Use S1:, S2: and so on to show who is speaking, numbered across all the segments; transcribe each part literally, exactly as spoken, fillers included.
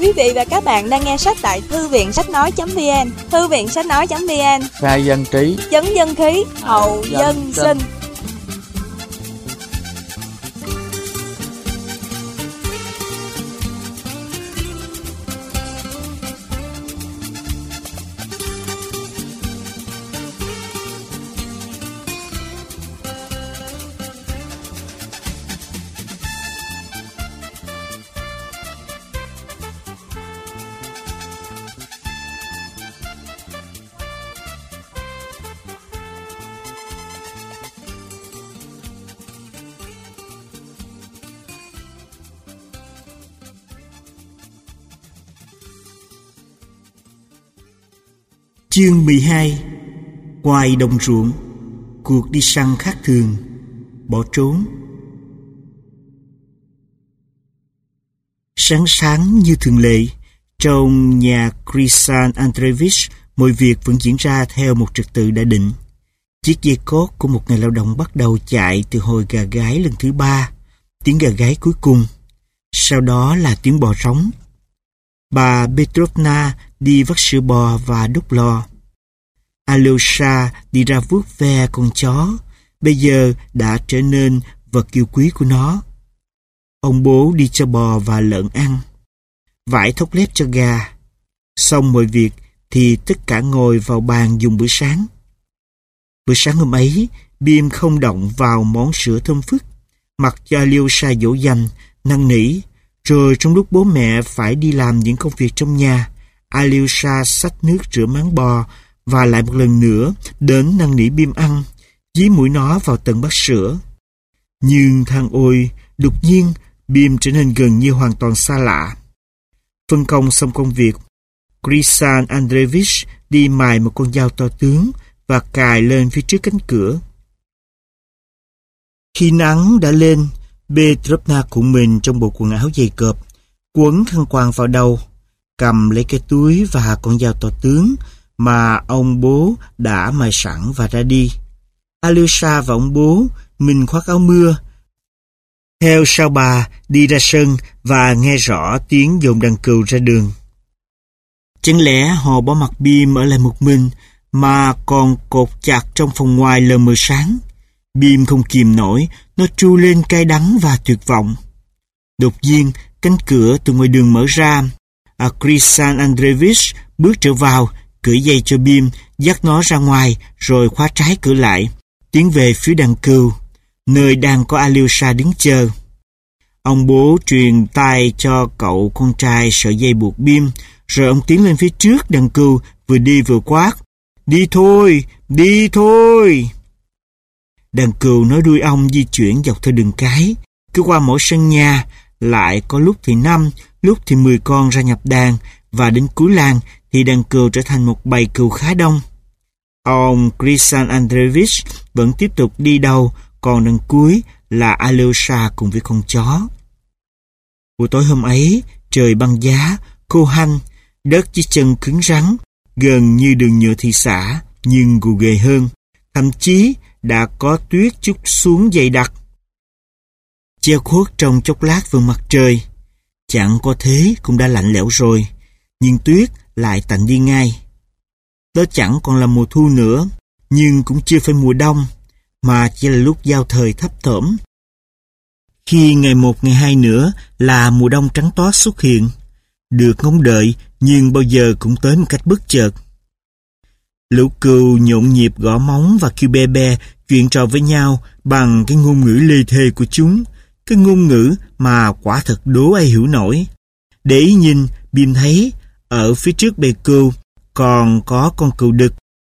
S1: Quý vị và các bạn đang nghe sách tại thư viện sách nói.vn. Thư viện sách nói.vn,
S2: khai dân trí,
S1: chấn dân khí, hậu dân sinh.
S3: Chương mười hai. Ngoài đồng ruộng, cuộc đi săn khác thường, bỏ trốn. Sáng sáng như thường lệ, trong nhà Crisan Andreevich, mọi việc vẫn diễn ra theo một trật tự đã định. Chiếc dây cót của một người lao động bắt đầu chạy từ hồi gà gáy lần thứ ba, tiếng gà gáy cuối cùng. Sau đó là tiếng bò rống. Bà Petrovna đi vắt sữa bò và đút lò. Alyosha đi ra vuốt ve con chó, bây giờ đã trở nên vật yêu quý của nó. Ông bố đi cho bò và lợn ăn, vải thóc lép cho gà. Xong mọi việc thì tất cả ngồi vào bàn dùng bữa sáng. Bữa sáng hôm ấy, Bim không động vào món sữa thơm phức, mặc cho Alyosha dỗ dành, năn nỉ. Rồi trong lúc bố mẹ phải đi làm những công việc trong nhà, Alyosha xách nước rửa máng bò và lại một lần nữa đến năn nỉ Bim ăn, dí mũi nó vào tận bát sữa. Nhưng than ôi, đột nhiên Bim trở nên gần như hoàn toàn xa lạ. Phân công xong công việc, Crisan Andreevich đi mài một con dao to tướng và cài lên phía trước cánh cửa. Khi nắng đã lên, Petrovna của mình trong bộ quần áo dày cộp, quấn khăn quàng vào đầu, cầm lấy cái túi và con dao to tướng mà ông bố đã mài sẵn và ra đi. Alyosha và ông bố, mình khoác áo mưa, theo sau bà đi ra sân và nghe rõ tiếng dồn đàn cừu ra đường. Chẳng lẽ họ bỏ mặc Bim ở lại một mình mà còn cột chặt trong phòng ngoài lờ mờ sáng? Bim không kìm nổi, nó tru lên cay đắng và tuyệt vọng. Đột nhiên, cánh cửa từ ngoài đường mở ra. À, Crisan Andreevich bước trở vào, cởi dây cho Bim, dắt nó ra ngoài, rồi khóa trái cửa lại, tiến về phía đàn cừu, nơi đang có Alyosha đứng chờ. Ông bố truyền tay cho cậu con trai sợi dây buộc Bim, rồi ông tiến lên phía trước đàn cừu, vừa đi vừa quát: "Đi thôi, đi thôi!" Đàn cừu nối đuôi ong di chuyển dọc theo đường cái, cứ qua mỗi sân nhà, lại có lúc thì năm, lúc thì mười con ra nhập đàn, và đến cuối làng thì đàn cừu trở thành một bầy cừu khá đông. Ông Crisan Andreevich vẫn tiếp tục đi đầu, còn đằng cuối là Alyosha cùng với con chó. Buổi tối hôm ấy, trời băng giá, khô hanh, đất dưới chân cứng rắn, gần như đường nhựa thị xã, nhưng gù ghề hơn. Thậm chí đã có tuyết chút xuống dày đặc, che khuất trong chốc lát vầng mặt trời. Chẳng có thế cũng đã lạnh lẽo rồi, nhưng tuyết lại tạnh đi ngay. Đó chẳng còn là mùa thu nữa, nhưng cũng chưa phải mùa đông, mà chỉ là lúc giao thời thấp thỏm. Khi ngày một ngày hai nữa là mùa đông trắng toát xuất hiện, được ngóng đợi nhưng bao giờ cũng tới một cách bất chợt. Lũ cừu nhộn nhịp gõ móng và kêu be be, chuyện trò với nhau bằng cái ngôn ngữ lê thê của chúng, cái ngôn ngữ mà quả thật đố ai hiểu nổi. Để ý nhìn, Bim thấy ở phía trước bầy cừu còn có con cừu đực,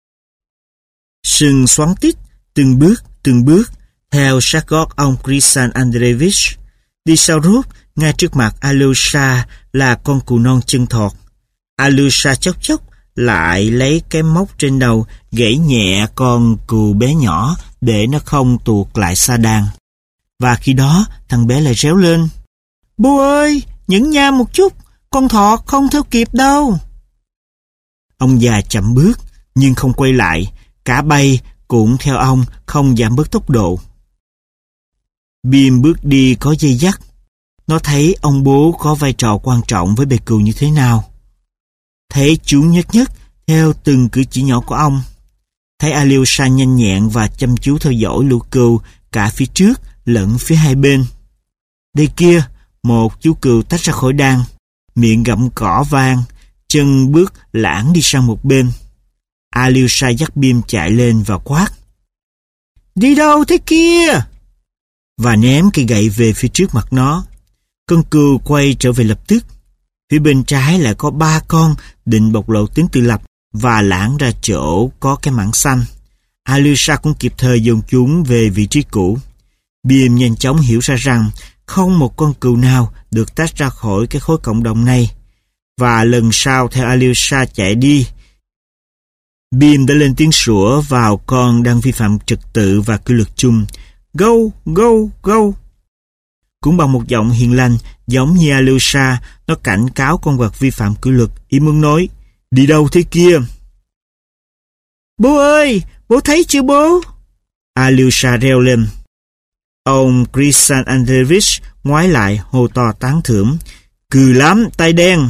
S3: sừng xoắn tít, từng bước từng bước theo sát gót ông Crisan Andreevich. Đi sau rút, ngay trước mặt Alyosha là con cừu non chân thọt. Alyosha chốc chốc lại lấy cái móc trên đầu gãy nhẹ con cừu bé nhỏ để nó không tuột lại xa đàn. Và khi đó thằng bé lại réo lên: "Bố ơi, nhẫn nha một chút, con thọt không theo kịp đâu." Ông già chậm bước nhưng không quay lại, cả bầy cũng theo ông, không giảm bớt tốc độ. Bim bước đi có dây dắt. Nó thấy ông bố có vai trò quan trọng với bầy cừu như thế nào. Thấy chú nhất nhất theo từng cử chỉ nhỏ của ông. Thấy Alyosha nhanh nhẹn và chăm chú theo dõi lũ cừu cả phía trước lẫn phía hai bên. Đây kia, một chú cừu tách ra khỏi đàn, miệng gặm cỏ vang, chân bước lãng đi sang một bên. Alyosha dắt Bim chạy lên và quát: "Đi đâu thế kia?" và ném cây gậy về phía trước mặt nó. Con cừu quay trở về lập tức. Phía bên trái lại có ba con định bộc lộ tính tự lập và lãng ra chỗ có cái mảng xanh. Alyosha cũng kịp thời dồn chúng về vị trí cũ. Bim nhanh chóng hiểu ra rằng không một con cừu nào được tách ra khỏi cái khối cộng đồng này. Và lần sau theo Alyosha chạy đi, Bim đã lên tiếng sủa vào con đang vi phạm trật tự và kỷ luật chung. Go, go, go. Cũng bằng một giọng hiền lành, giống như Alyosha, nó cảnh cáo con vật vi phạm kỷ luật, ý muốn nói: "Đi đâu thế kia?" "Bố ơi, bố thấy chưa bố?" Alyosha reo lên. Ông Kristian Andreevich ngoái lại hô to tán thưởng: "Cừ lắm, tay đen."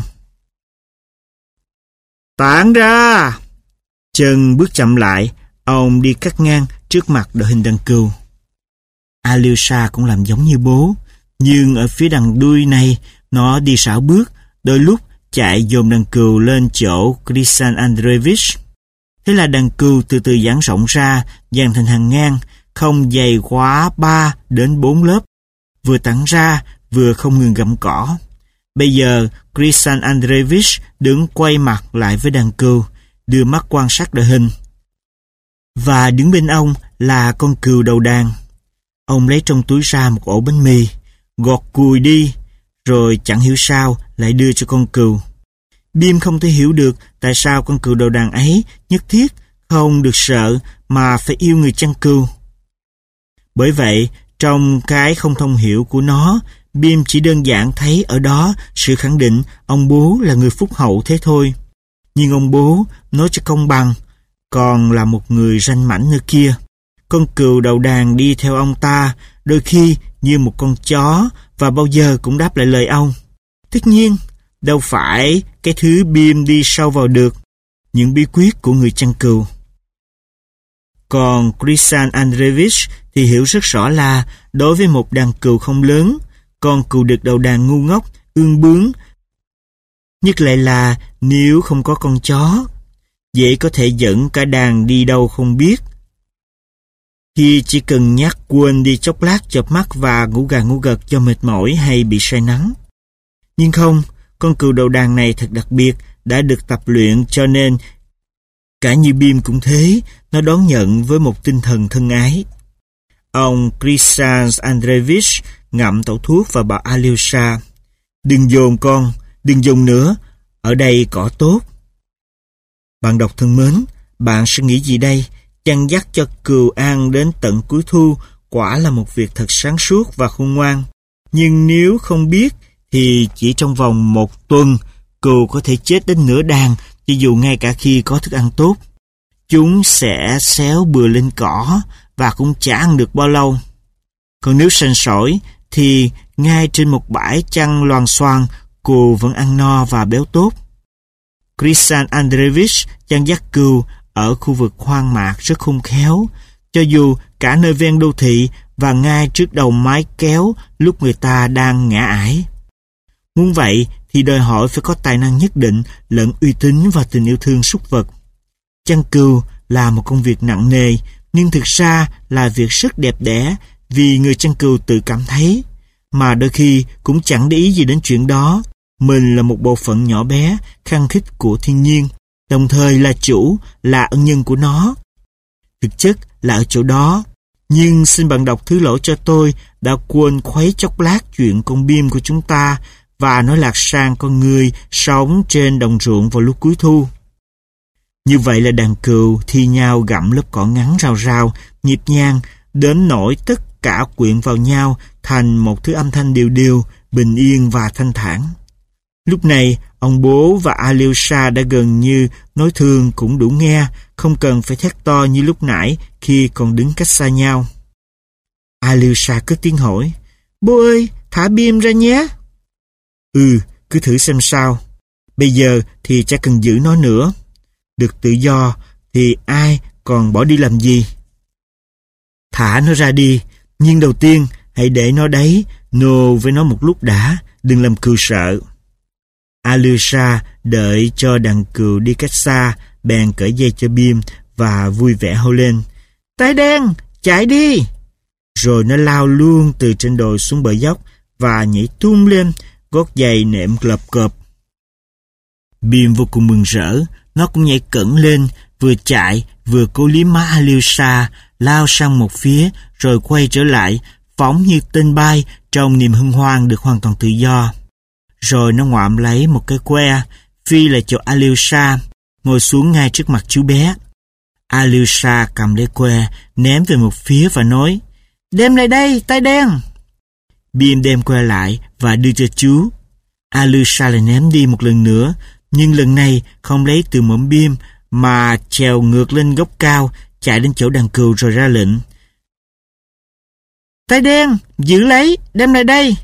S3: "Tản ra!" Chân bước chậm lại, ông đi cắt ngang trước mặt đội hình đàn cừu. Alyosha cũng làm giống như bố, nhưng ở phía đằng đuôi này, nó đi xảo bước, đôi lúc chạy dồn đàn cừu lên chỗ Kristian Andreevich. Thế là đàn cừu từ từ giãn rộng ra, dàn thành hàng ngang, không dày quá ba đến bốn lớp, vừa tản ra, vừa không ngừng gặm cỏ. Bây giờ, Kristian Andreevich đứng quay mặt lại với đàn cừu, đưa mắt quan sát đội hình. Và đứng bên ông là con cừu đầu đàn. Ông lấy trong túi ra một ổ bánh mì, gọt cùi đi, rồi chẳng hiểu sao lại đưa cho con cừu. Bim không thể hiểu được tại sao con cừu đầu đàn ấy nhất thiết không được sợ mà phải yêu người chăn cừu. Bởi vậy, trong cái không thông hiểu của nó, Bim chỉ đơn giản thấy ở đó sự khẳng định ông bố là người phúc hậu thế thôi. Nhưng ông bố, nói cho công bằng, còn là một người ranh mãnh nơi kia. Con cừu đầu đàn đi theo ông ta, đôi khi như một con chó, và bao giờ cũng đáp lại lời ông. Tất nhiên, đâu phải cái thứ Bim đi sâu vào được những bí quyết của người chăn cừu. Còn Kristian Andreevich thì hiểu rất rõ là đối với một đàn cừu không lớn, con cừu đực đầu đàn ngu ngốc, ương bướng, nhất lại là nếu không có con chó, dễ có thể dẫn cả đàn đi đâu không biết. Khi chỉ cần nhắc quên đi chốc lát chợp mắt và ngủ gà ngủ gật do mệt mỏi hay bị say nắng. Nhưng không, con cừu đầu đàn này thật đặc biệt, đã được tập luyện cho nên cả như Bim cũng thế, nó đón nhận với một tinh thần thân ái. Ông Kristian Andreevich ngậm tẩu thuốc và bảo Alyosha: "Đừng dồn con, đừng dùng nữa, ở đây cỏ tốt." Bạn đọc thân mến, bạn sẽ nghĩ gì đây? Chăn dắt cho cừu ăn đến tận cuối thu quả là một việc thật sáng suốt và khôn ngoan. Nhưng nếu không biết thì chỉ trong vòng một tuần, cừu có thể chết đến nửa đàn, cho dù ngay cả khi có thức ăn tốt. Chúng sẽ xéo bừa lên cỏ và cũng chả ăn được bao lâu. Còn nếu sành sỏi thì ngay trên một bãi chăn loàng xoàng, cừu vẫn ăn no và béo tốt. Kristian Andreevich chăn dắt cừu ở khu vực hoang mạc rất khôn khéo, cho dù cả nơi ven đô thị và ngay trước đầu mái kéo lúc người ta đang ngã ải. Muốn vậy thì đòi hỏi phải có tài năng nhất định lẫn uy tín và tình yêu thương súc vật. Chăn cừu là một công việc nặng nề, nhưng thực ra là việc rất đẹp đẽ vì người chăn cừu tự cảm thấy, mà đôi khi cũng chẳng để ý gì đến chuyện đó. Mình là một bộ phận nhỏ bé, khăng khít của thiên nhiên, đồng thời là chủ, là ân nhân của nó. Thực chất là ở chỗ đó. Nhưng xin bạn đọc thứ lỗi cho tôi đã quên khuấy chốc lát chuyện con Bim của chúng ta và nói lạc sang con người sống trên đồng ruộng vào lúc cuối thu. Như vậy là đàn cừu thi nhau gặm lớp cỏ ngắn rào rào, nhịp nhàng, đến nỗi tất cả quyện vào nhau thành một thứ âm thanh đều đều, bình yên và thanh thản. Lúc này, ông bố và Alyosha đã gần như nói thương cũng đủ nghe, không cần phải thét to như lúc nãy khi còn đứng cách xa nhau. Alyosha cất tiếng hỏi: "Bố ơi, thả Bim ra nhé. Ừ, cứ thử xem sao. Bây giờ thì chả cần giữ nó nữa. Được tự do thì ai còn bỏ đi làm gì? Thả nó ra đi, nhưng đầu tiên hãy để nó đấy nô với nó một lúc đã, đừng làm cừu sợ. Alyosha đợi cho đàn cừu đi cách xa, bèn cởi dây cho Bim và vui vẻ hô lên: "Tai đen, chạy đi!" Rồi nó lao luôn từ trên đồi xuống bờ dốc và nhảy tung lên, gót giày nệm lợp cộp. Bim vô cùng mừng rỡ, nó cũng nhảy cẫng lên, vừa chạy vừa cố liếm má Alyosha, lao sang một phía rồi quay trở lại, phóng như tên bay trong niềm hân hoan được hoàn toàn tự do. Rồi nó ngoạm lấy một cái que, phi lại chỗ Alyosha, ngồi xuống ngay trước mặt chú bé. Alyosha cầm lấy que, ném về một phía và nói: "Đem lại đây, tai đen!" Bim đem que lại và đưa cho chú. Alyosha lại ném đi một lần nữa, nhưng lần này không lấy từ mõm Bim mà trèo ngược lên gốc cao, chạy đến chỗ đàn cừu rồi ra lệnh: "Tai đen, giữ lấy, đem lại đây!"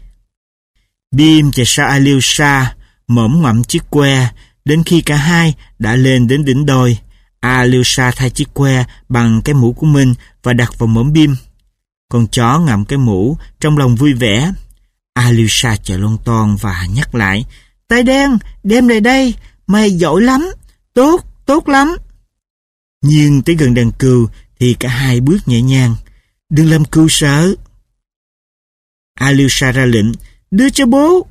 S3: Bim chạy sau Alyosha, mõm ngoặm chiếc que, đến khi cả hai đã lên đến đỉnh đồi. Alyosha thay chiếc que bằng cái mũ của mình và đặt vào mõm Bim. Con chó ngậm cái mũ, trong lòng vui vẻ. Alyosha chạy lon ton và nhắc lại: "Tai đen, đem lại đây, mày giỏi lắm, tốt, tốt lắm." Nhưng tới gần đàn cừu thì cả hai bước nhẹ nhàng. "Đừng làm cừu sợ." Alyosha ra lệnh: "Đưa cho bố."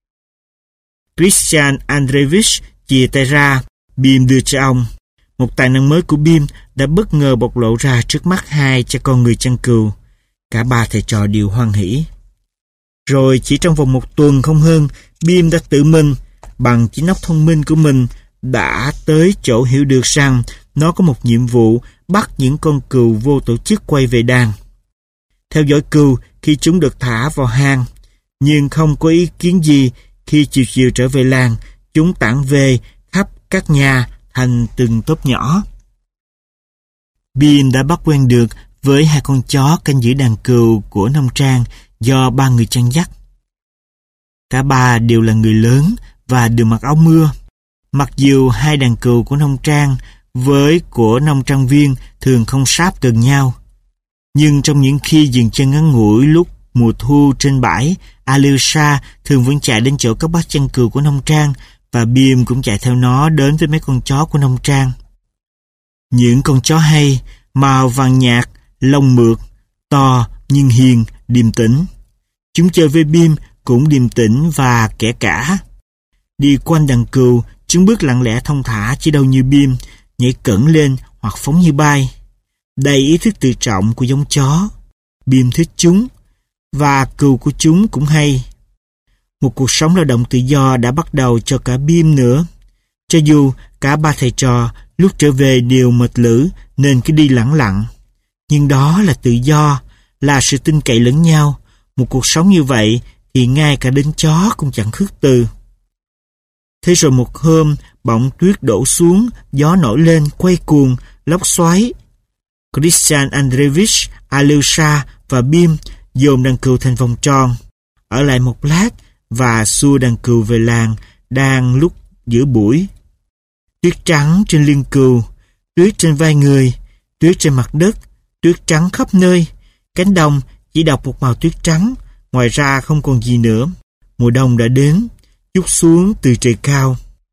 S3: Christian Andreevich chìa tay ra, Bim đưa cho ông. Một tài năng mới của Bim đã bất ngờ bộc lộ ra trước mắt hai cha con người chăn cừu. Cả ba thầy trò đều hoan hỉ. Rồi chỉ trong vòng một tuần không hơn, Bim đã tự mình, bằng chiếc nóc thông minh của mình, đã tới chỗ hiểu được rằng nó có một nhiệm vụ bắt những con cừu vô tổ chức quay về đàn. Theo dõi cừu khi chúng được thả vào hang, nhưng không có ý kiến gì khi chiều chiều trở về làng, chúng tản về khắp các nhà thành từng tốp nhỏ. Bim đã bắt quen được với hai con chó canh giữ đàn cừu của nông trang do ba người chăn dắt. Cả ba đều là người lớn và đều mặc áo mưa. Mặc dù hai đàn cừu của nông trang với của nông trang viên thường không sáp gần nhau, nhưng trong những khi dừng chân ngắn ngủi lúc mùa thu trên bãi, Alyosha thường vẫn chạy đến chỗ các bác chăn cừu của nông trang, và Bim cũng chạy theo nó đến với mấy con chó của nông trang. Những con chó hay, màu vàng nhạt, lông mượt, to nhưng hiền, điềm tĩnh. Chúng chơi với Bim cũng điềm tĩnh và kẻ cả. Đi quanh đàn cừu, chúng bước lặng lẽ thong thả chỉ đâu như Bim, nhảy cẫng lên hoặc phóng như bay. Đầy ý thức tự trọng của giống chó. Bim thích chúng, và cừu của chúng cũng hay. Một cuộc sống lao động tự do đã bắt đầu cho cả Bim nữa. Cho dù cả ba thầy trò lúc trở về đều mệt lử nên cứ đi lẳng lặng. Nhưng đó là tự do, là sự tin cậy lẫn nhau. Một cuộc sống như vậy thì ngay cả đến chó cũng chẳng khước từ. Thế rồi một hôm, bỗng tuyết đổ xuống, gió nổi lên quay cuồng, lốc xoáy. Christian Andreevich, Alyosha và Bim dồn đàn cừu thành vòng tròn, ở lại một lát và xua đàn cừu về làng đang lúc giữa buổi. Tuyết trắng trên lưng cừu, tuyết trên vai người, tuyết trên mặt đất, tuyết trắng khắp nơi. Cánh đồng chỉ đọng một màu tuyết trắng, ngoài ra không còn gì nữa. Mùa đông đã đến, trút xuống từ trời cao.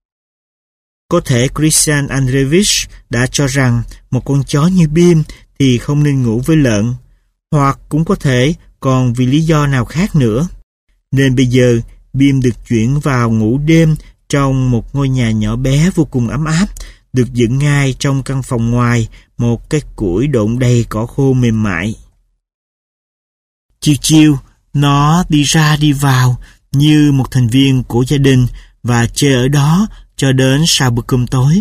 S3: Có thể Christian Andreevich đã cho rằng một con chó như Bim thì không nên ngủ với lợn, hoặc cũng có thể còn vì lý do nào khác nữa. Nên bây giờ Bim được chuyển vào ngủ đêm trong một ngôi nhà nhỏ bé vô cùng ấm áp, được dựng ngay trong căn phòng ngoài một cái củi độn đầy cỏ khô mềm mại. Chiều chiều, nó đi ra đi vào như một thành viên của gia đình và chơi ở đó cho đến sau bữa cơm tối.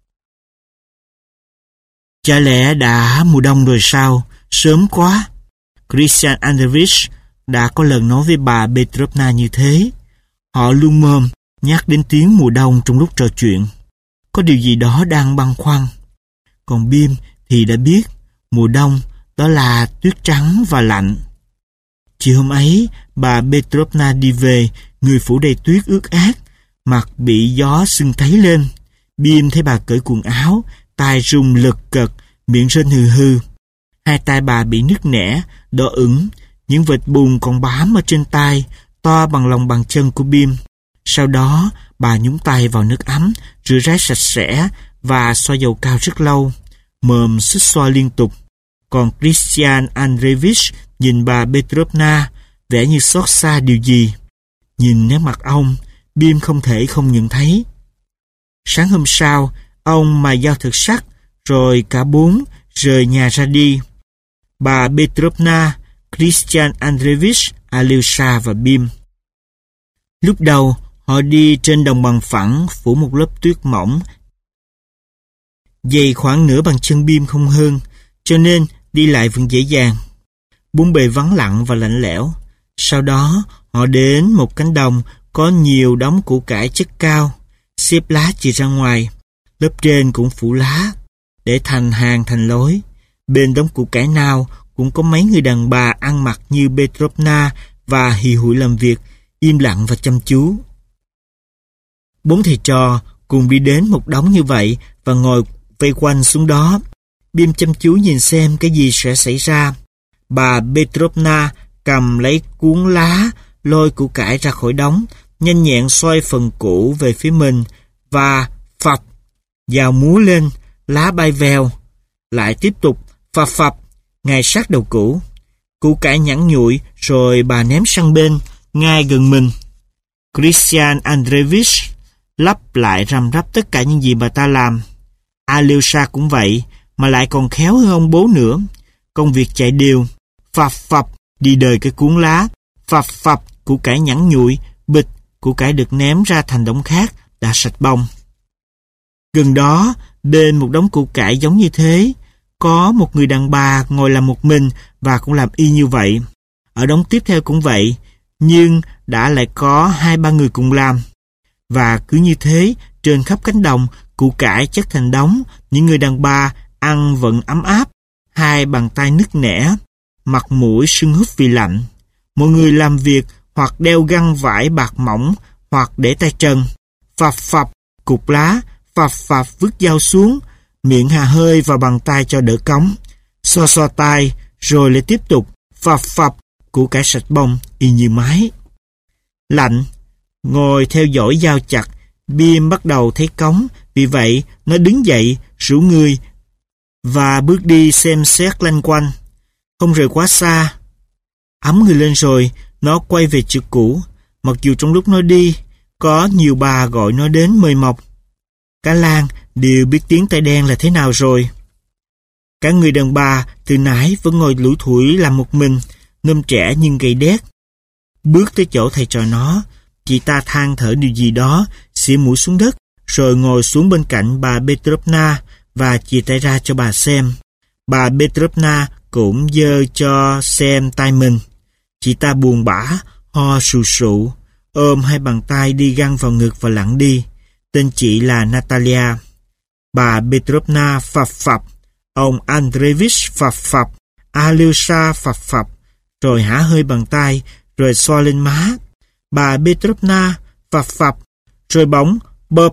S3: Chả lẽ đã mùa đông rồi sao? Sớm quá. Christian Andreevich đã có lần nói với bà Petrovna như thế. Họ luôn mồm nhắc đến tiếng mùa đông trong lúc trò chuyện. Có điều gì đó đang băn khoăn. Còn Bim thì đã biết mùa đông đó là tuyết trắng và lạnh. Chiều hôm ấy, bà Petrovna đi về, người phủ đầy tuyết ướt át, mặt bị gió sưng tấy lên. Bim thấy bà cởi quần áo, tai rung lật cật, miệng rên hừ hừ. Hai tay bà bị nứt nẻ, đỏ ửng, những vệt bùn còn bám ở trên tay, to bằng lòng bàn chân của Bim. Sau đó, bà nhúng tay vào nước ấm, rửa ráy sạch sẽ và xoa dầu cao rất lâu, mồm xích xoa liên tục. Còn Christian Andreevich nhìn bà Petrovna, vẻ như xót xa điều gì. Nhìn nét mặt ông, Bim không thể không nhận thấy. Sáng hôm sau, ông mài dao thật sắc, rồi cả bốn rời nhà ra đi. Bà Petrovna, Christian Andreevich, Alyosha và Bim. Lúc đầu, họ đi trên đồng bằng phẳng phủ một lớp tuyết mỏng, dày khoảng nửa bằng chân Bim không hơn, cho nên đi lại vẫn dễ dàng. Bốn bề vắng lặng và lạnh lẽo. Sau đó, họ đến một cánh đồng có nhiều đống củ cải chất cao, xếp lá chì ra ngoài, lớp trên cũng phủ lá, để thành hàng thành lối. Bên đống củ cải nào cũng có mấy người đàn bà ăn mặc như Petrovna và hì hụi làm việc, im lặng và chăm chú. Bốn thầy trò cùng đi đến một đống như vậy và ngồi vây quanh xuống đó. Bim chăm chú nhìn xem cái gì sẽ xảy ra. Bà Petrovna cầm lấy cuốn lá, lôi củ cải ra khỏi đống, nhanh nhẹn xoay phần củ về phía mình và phập, dao múa lên, lá bay vèo. Lại tiếp tục phập phập, ngay sát đầu củ. Củ cải nhẵn nhụi rồi bà ném sang bên, ngay gần mình. Christian Andreevich lặp lại răm rắp tất cả những gì bà ta làm. Alyosha cũng vậy, mà lại còn khéo hơn ông bố nữa. Công việc chạy đều, phập phập, đi đời cái cuốn lá, phập phập, củ cải nhẵn nhụi, bịch, củ cải được ném ra thành đống khác, đã sạch bông. Gần đó, bên một đống củ cải giống như thế, có một người đàn bà ngồi làm một mình và cũng làm y như vậy. Ở đống tiếp theo cũng vậy, nhưng đã lại có hai ba người cùng làm. Và cứ như thế, trên khắp cánh đồng, củ cải chất thành đống, những người đàn bà ăn vẫn ấm áp, hai bàn tay nứt nẻ, mặt mũi sưng húp vì lạnh. Mọi người làm việc hoặc đeo găng vải bạc mỏng, hoặc để tay trần, phập phập, cục lá, phập phập vứt dao xuống, miệng hà hơi vào bàn tay cho đỡ cống, xoa xoa tay, rồi lại tiếp tục, phập phập, củ cải sạch bông, y như máy. Lạnh, ngồi theo dõi dao chặt, Bim bắt đầu thấy cống, vì vậy nó đứng dậy, rủ người và bước đi xem xét lanh quanh, không rời quá xa. Ấm người lên rồi, nó quay về chữ cũ, mặc dù trong lúc nó đi, có nhiều bà gọi nó đến mời mọc. Cả làng đều biết tiếng tay đen là thế nào rồi. Cả người đàn bà từ nãy vẫn ngồi lủi thủi làm một mình, ngâm trẻ nhưng gầy đét. Bước tới chỗ thầy trò nó, chị ta than thở điều gì đó, xỉa mũi xuống đất, rồi ngồi xuống bên cạnh bà Petrovna và chìa tay ra cho bà xem. Bà Petrovna cũng giơ cho xem tay mình. Chị ta buồn bã, ho sù sụ, ôm hai bàn tay đi găng vào ngực và lặn đi. Tên chị là Natalia. Bà Petrovna phập phập, ông Andreevich phập phập, Alyosha phập phập, rồi hả hơi bàn tay, rồi xoa lên má. Bà Petrovna phập phập, rồi bỗng bợp.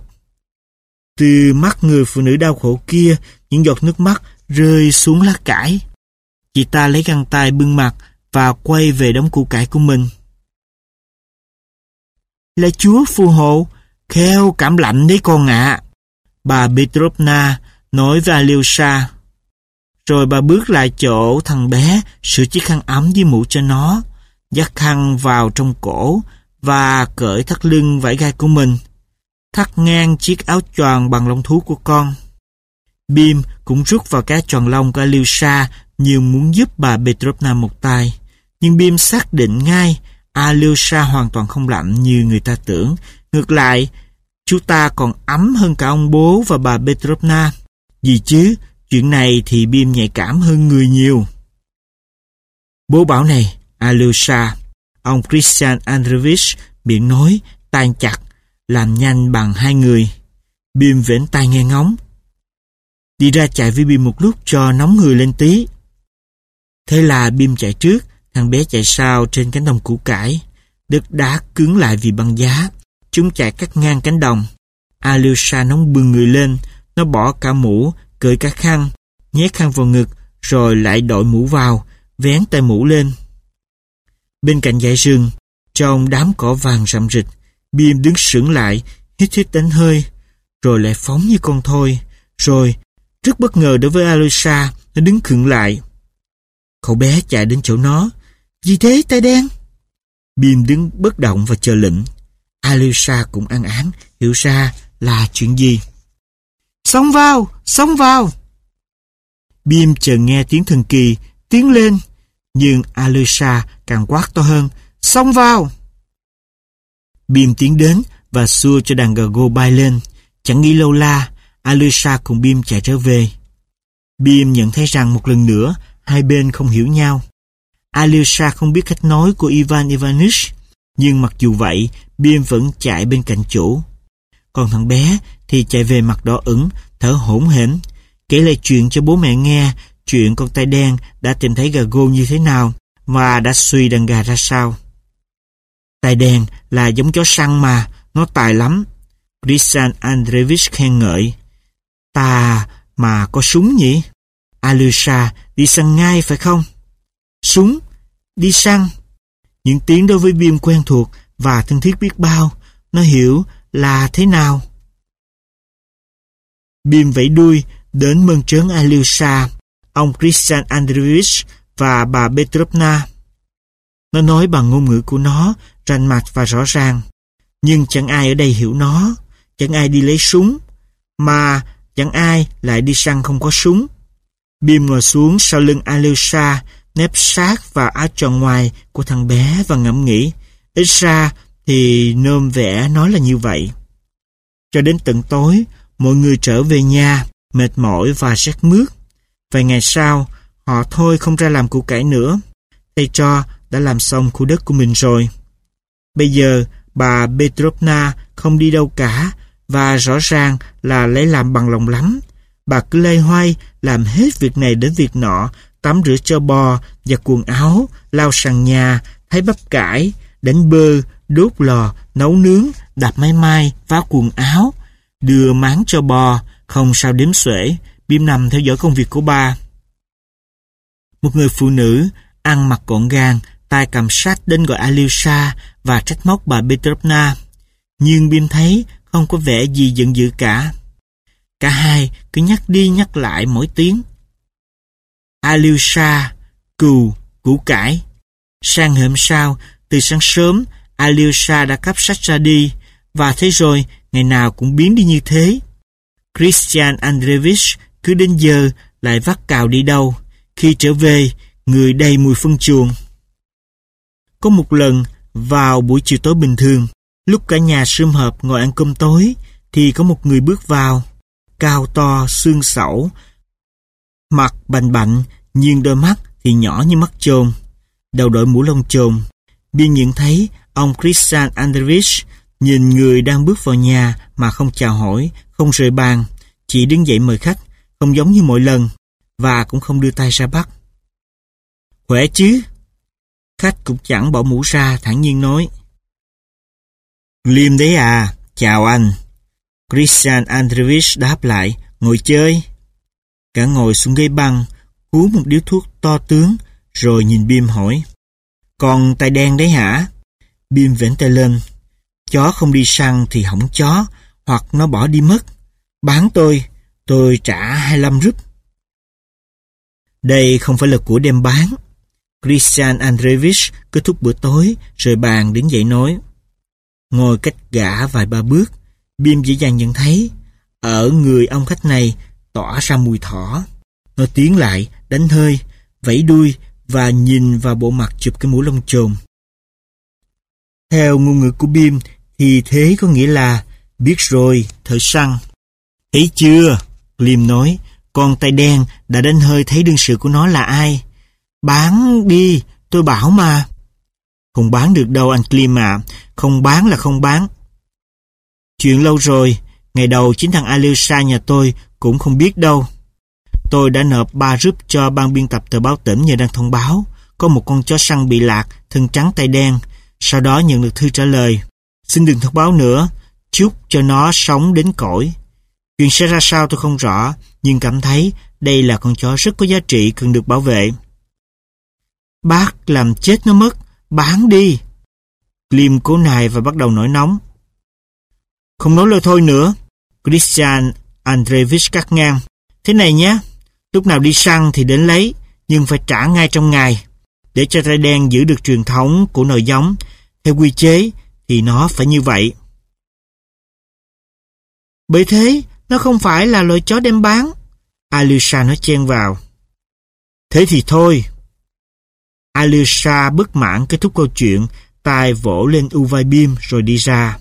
S3: Từ mắt người phụ nữ đau khổ kia, những giọt nước mắt rơi xuống lá cải. Chị ta lấy găng tay bưng mặt và quay về đống củ cải của mình. Lạy Chúa phù hộ, khéo cảm lạnh đấy con ạ. À. Bà Petrovna nói với Alyosha. Rồi bà bước lại chỗ thằng bé, sửa chiếc khăn ấm với mũ cho nó, dắt khăn vào trong cổ và cởi thắt lưng vải gai của mình, thắt ngang chiếc áo choàng bằng lông thú của con. Bim cũng rút vào cái choàng lông của Alyosha như muốn giúp bà Petrovna một tay. Nhưng Bim xác định ngay Alyosha hoàn toàn không lạnh như người ta tưởng. Ngược lại, chú ta còn ấm hơn cả ông bố và bà Petrovna. Gì chứ, chuyện này thì Bim nhạy cảm hơn người nhiều. Bố bảo này, Alyosha. Ông Christian Andreevich miệng nói, tay chặt, làm nhanh bằng hai người. Bim vểnh tai nghe ngóng. Đi ra chạy với Bim một lúc cho nóng người lên tí. Thế là Bim chạy trước, Thằng bé chạy sau trên cánh đồng củ cải. Đất đá cứng lại vì băng giá. Chúng chạy cắt ngang cánh đồng. Alyosha nóng bừng người lên. Nó bỏ cả mũ, cởi cả khăn, nhét khăn vào ngực, rồi lại đội mũ vào, vén tay mũ lên. Bên cạnh dãy rừng, trong đám cỏ vàng rậm rịch, Bim đứng sững lại, hít hít đánh hơi, rồi lại phóng như con thoi. Rồi, rất bất ngờ đối với Alyosha, nó đứng khựng lại. Cậu bé chạy đến chỗ nó. Gì thế, tay đen? Bim đứng bất động và chờ lệnh. Alyosha cũng ăn án, hiểu ra là chuyện gì. Xông vào, xông vào! Bim chợt nghe tiếng thần kỳ, tiến lên. Nhưng Alyosha càng quát to hơn. Xông vào! Bim tiến đến và xua cho đàn gà gô bay lên. Chẳng nghĩ lâu la, Alyosha cùng Bim chạy trở về. Bim nhận thấy rằng một lần nữa, hai bên không hiểu nhau. Alyosha không biết cách nói của Ivan Ivanich, nhưng mặc dù vậy, Bim vẫn chạy bên cạnh chủ. Còn thằng bé thì chạy về mặt đỏ ửng, thở hổn hển, kể lại chuyện cho bố mẹ nghe, chuyện con tay đen đã tìm thấy gà gô như thế nào và đã suy đàn gà ra sao. Tay đen là giống chó săn mà, nó tài lắm. Christian Andreevich khen ngợi. Ta mà có súng nhỉ? Alyosha đi săn ngay phải không? Súng, đi săn. Những tiếng đối với Bim quen thuộc và thân thiết biết bao. Nó hiểu là thế nào. Bim vẫy đuôi đến mơn trớn Alyosha, ông Christian Andreevich và bà Petrovna. Nó nói bằng ngôn ngữ của nó, rành mạch và rõ ràng. Nhưng chẳng ai ở đây hiểu nó, chẳng ai đi lấy súng, mà chẳng ai lại đi săn không có súng. Bim ngồi xuống sau lưng Alyosha, nép sát vào áo tròn ngoài của thằng bé và ngẫm nghĩ. Ít ra thì nôm vẽ nói là như vậy. Cho đến tận tối, mọi người trở về nhà, mệt mỏi và rét mướt. Vài ngày sau, họ thôi không ra làm củ cải nữa. Thầy trò đã làm xong khu đất của mình rồi. Bây giờ, bà Petrovna không đi đâu cả, và rõ ràng là lấy làm bằng lòng lắm. Bà cứ loay hoay làm hết việc này đến việc nọ, tắm rửa cho bò, giặt quần áo, lau sàn nhà, thái bắp cải, đánh bơ, đốt lò, nấu nướng, đạp máy may, vá quần áo, đưa máng cho bò, không sao đếm xuể. Bim nằm theo dõi công việc của bà. Một người phụ nữ ăn mặc gọn gàng, tay cầm sách đến gọi Alyosha và trách móc bà Petrovna. Nhưng Bim thấy không có vẻ gì giận dữ cả. Cả hai cứ nhắc đi nhắc lại mỗi tiếng. Alyosha, cừu, củ cải. Sang hôm sau, từ sáng sớm, Alyosha đã cắp sách ra đi, và thế rồi ngày nào cũng biến đi như thế. Christian Andreevich cứ đến giờ lại vắt cào đi đâu. Khi trở về, người đầy mùi phân chuồng. Có một lần, vào buổi chiều tối bình thường, lúc cả nhà sum họp ngồi ăn cơm tối, thì có một người bước vào, cao to, xương xẩu, mặt bành bạnh, nhưng đôi mắt thì nhỏ như mắt chồn, đầu đội mũ lông chồn. Biên nhận thấy ông Christian Andreevich nhìn người đang bước vào nhà mà không chào hỏi, không rời bàn, chỉ đứng dậy mời khách, không giống như mọi lần, và cũng không đưa tay ra bắt. Khỏe chứ? Khách cũng chẳng bỏ mũ ra, thản nhiên nói. Liêm đấy à, chào anh. Christian Andreevich đáp lại, ngồi chơi. Cả ngồi xuống ghế băng, hút một điếu thuốc to tướng, rồi nhìn Bim hỏi. Còn tay đen đấy hả? Bim vểnh tay lên. Chó không đi săn thì hỏng chó, hoặc nó bỏ đi mất. Bán tôi, tôi trả hai mươi lăm rúp. Đây không phải là của đem bán. Christian Andreevich kết thúc bữa tối, rời bàn đứng dậy nói. Ngồi cách gã vài ba bước, Bim dễ dàng nhận thấy, ở người ông khách này tỏa ra mùi thỏ. Nó tiến lại, đánh hơi, vẫy đuôi và nhìn vào bộ mặt chụp cái mũ lông chồn. Theo ngôn ngữ của Bim thì thế có nghĩa là biết rồi, thợ săn. Thấy chưa? Liêm nói, con tay đen đã đánh hơi thấy đương sự của nó là ai. Bán đi, tôi bảo mà. Không bán được đâu anh Klim ạ, không bán là không bán. Chuyện lâu rồi, ngày đầu chính thằng Alyosha nhà tôi cũng không biết đâu. Tôi đã nộp ba rúp cho ban biên tập tờ báo tỉnh nhờ đăng thông báo, có một con chó săn bị lạc, thân trắng tay đen. Sau đó nhận được thư trả lời: xin đừng thông báo nữa, chúc cho nó sống đến cõi. Chuyện sẽ ra sao tôi không rõ, nhưng cảm thấy đây là con chó rất có giá trị, cần được bảo vệ. Bác làm chết nó mất, bán đi. Klim cố nài và bắt đầu nổi nóng. Không nói lời thôi nữa, Christian Andreevich cắt ngang. Thế này nhé, lúc nào đi săn thì đến lấy, nhưng phải trả ngay trong ngày. Để cho trai đen giữ được truyền thống của nòi giống, theo quy chế thì nó phải như vậy. Bởi thế, nó không phải là loại chó đem bán. Alyosha nói chen vào. Thế thì thôi. Alyosha bất mãn kết thúc câu chuyện, tay vỗ lên u vai Bim rồi đi ra.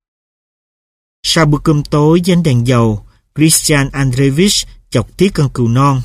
S3: Sau bữa cơm tối với ánh đèn dầu, Christian Andreevich chọc tiết con cừu non,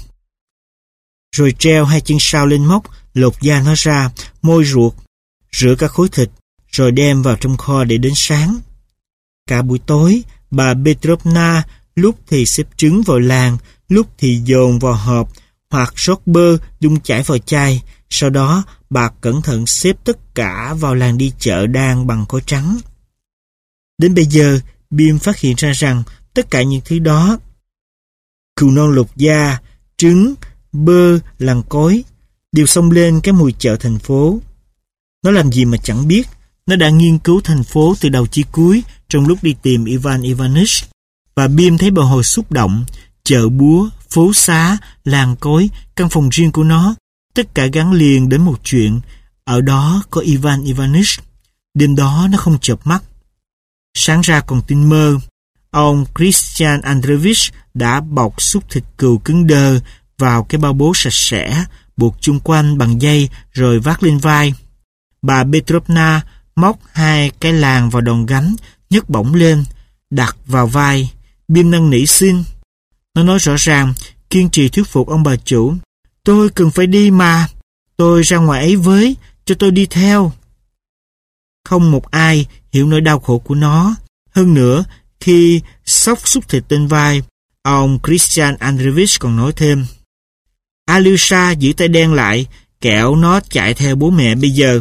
S3: rồi treo hai chân sau lên móc, lột da nó ra, môi ruột, rửa cả khối thịt, rồi đem vào trong kho để đến sáng. Cả buổi tối, bà Petrovna lúc thì xếp trứng vào làng, lúc thì dồn vào hộp, hoặc rót bơ đun chảy vào chai. Sau đó, bà cẩn thận xếp tất cả vào làng đi chợ đan bằng cối trắng. Đến bây giờ, Bim phát hiện ra rằng tất cả những thứ đó, cừu non lột da, trứng, bơ, làng cối, đều xông lên cái mùi chợ thành phố. Nó làm gì mà chẳng biết. Nó đã nghiên cứu thành phố từ đầu chí cuối trong lúc đi tìm Ivan Ivanich. Và Bim thấy bồi hồi xúc động. Chợ búa, phố xá, làng cối, căn phòng riêng của nó, tất cả gắn liền đến một chuyện. Ở đó có Ivan Ivanich. Đêm đó nó không chợp mắt. Sáng ra còn tin mơ. Ông Christian Andreevich đã bọc xúc thịt cừu cứng đơ vào cái bao bố sạch sẽ, buộc chung quanh bằng dây rồi vác lên vai. Bà Petrovna móc hai cái làng vào đòn gánh, nhấc bổng lên, đặt vào vai. Bim năn nỉ xin. Nó nói rõ ràng, kiên trì thuyết phục ông bà chủ. Tôi cần phải đi mà. Tôi ra ngoài ấy với, cho tôi đi theo. Không một ai hiểu nỗi đau khổ của nó. Hơn nữa, khi xóc xúc thịt trên vai, ông Christian Andreevich còn nói thêm: Alyosha giữ tay đen lại, kẻo nó chạy theo bố mẹ bây giờ.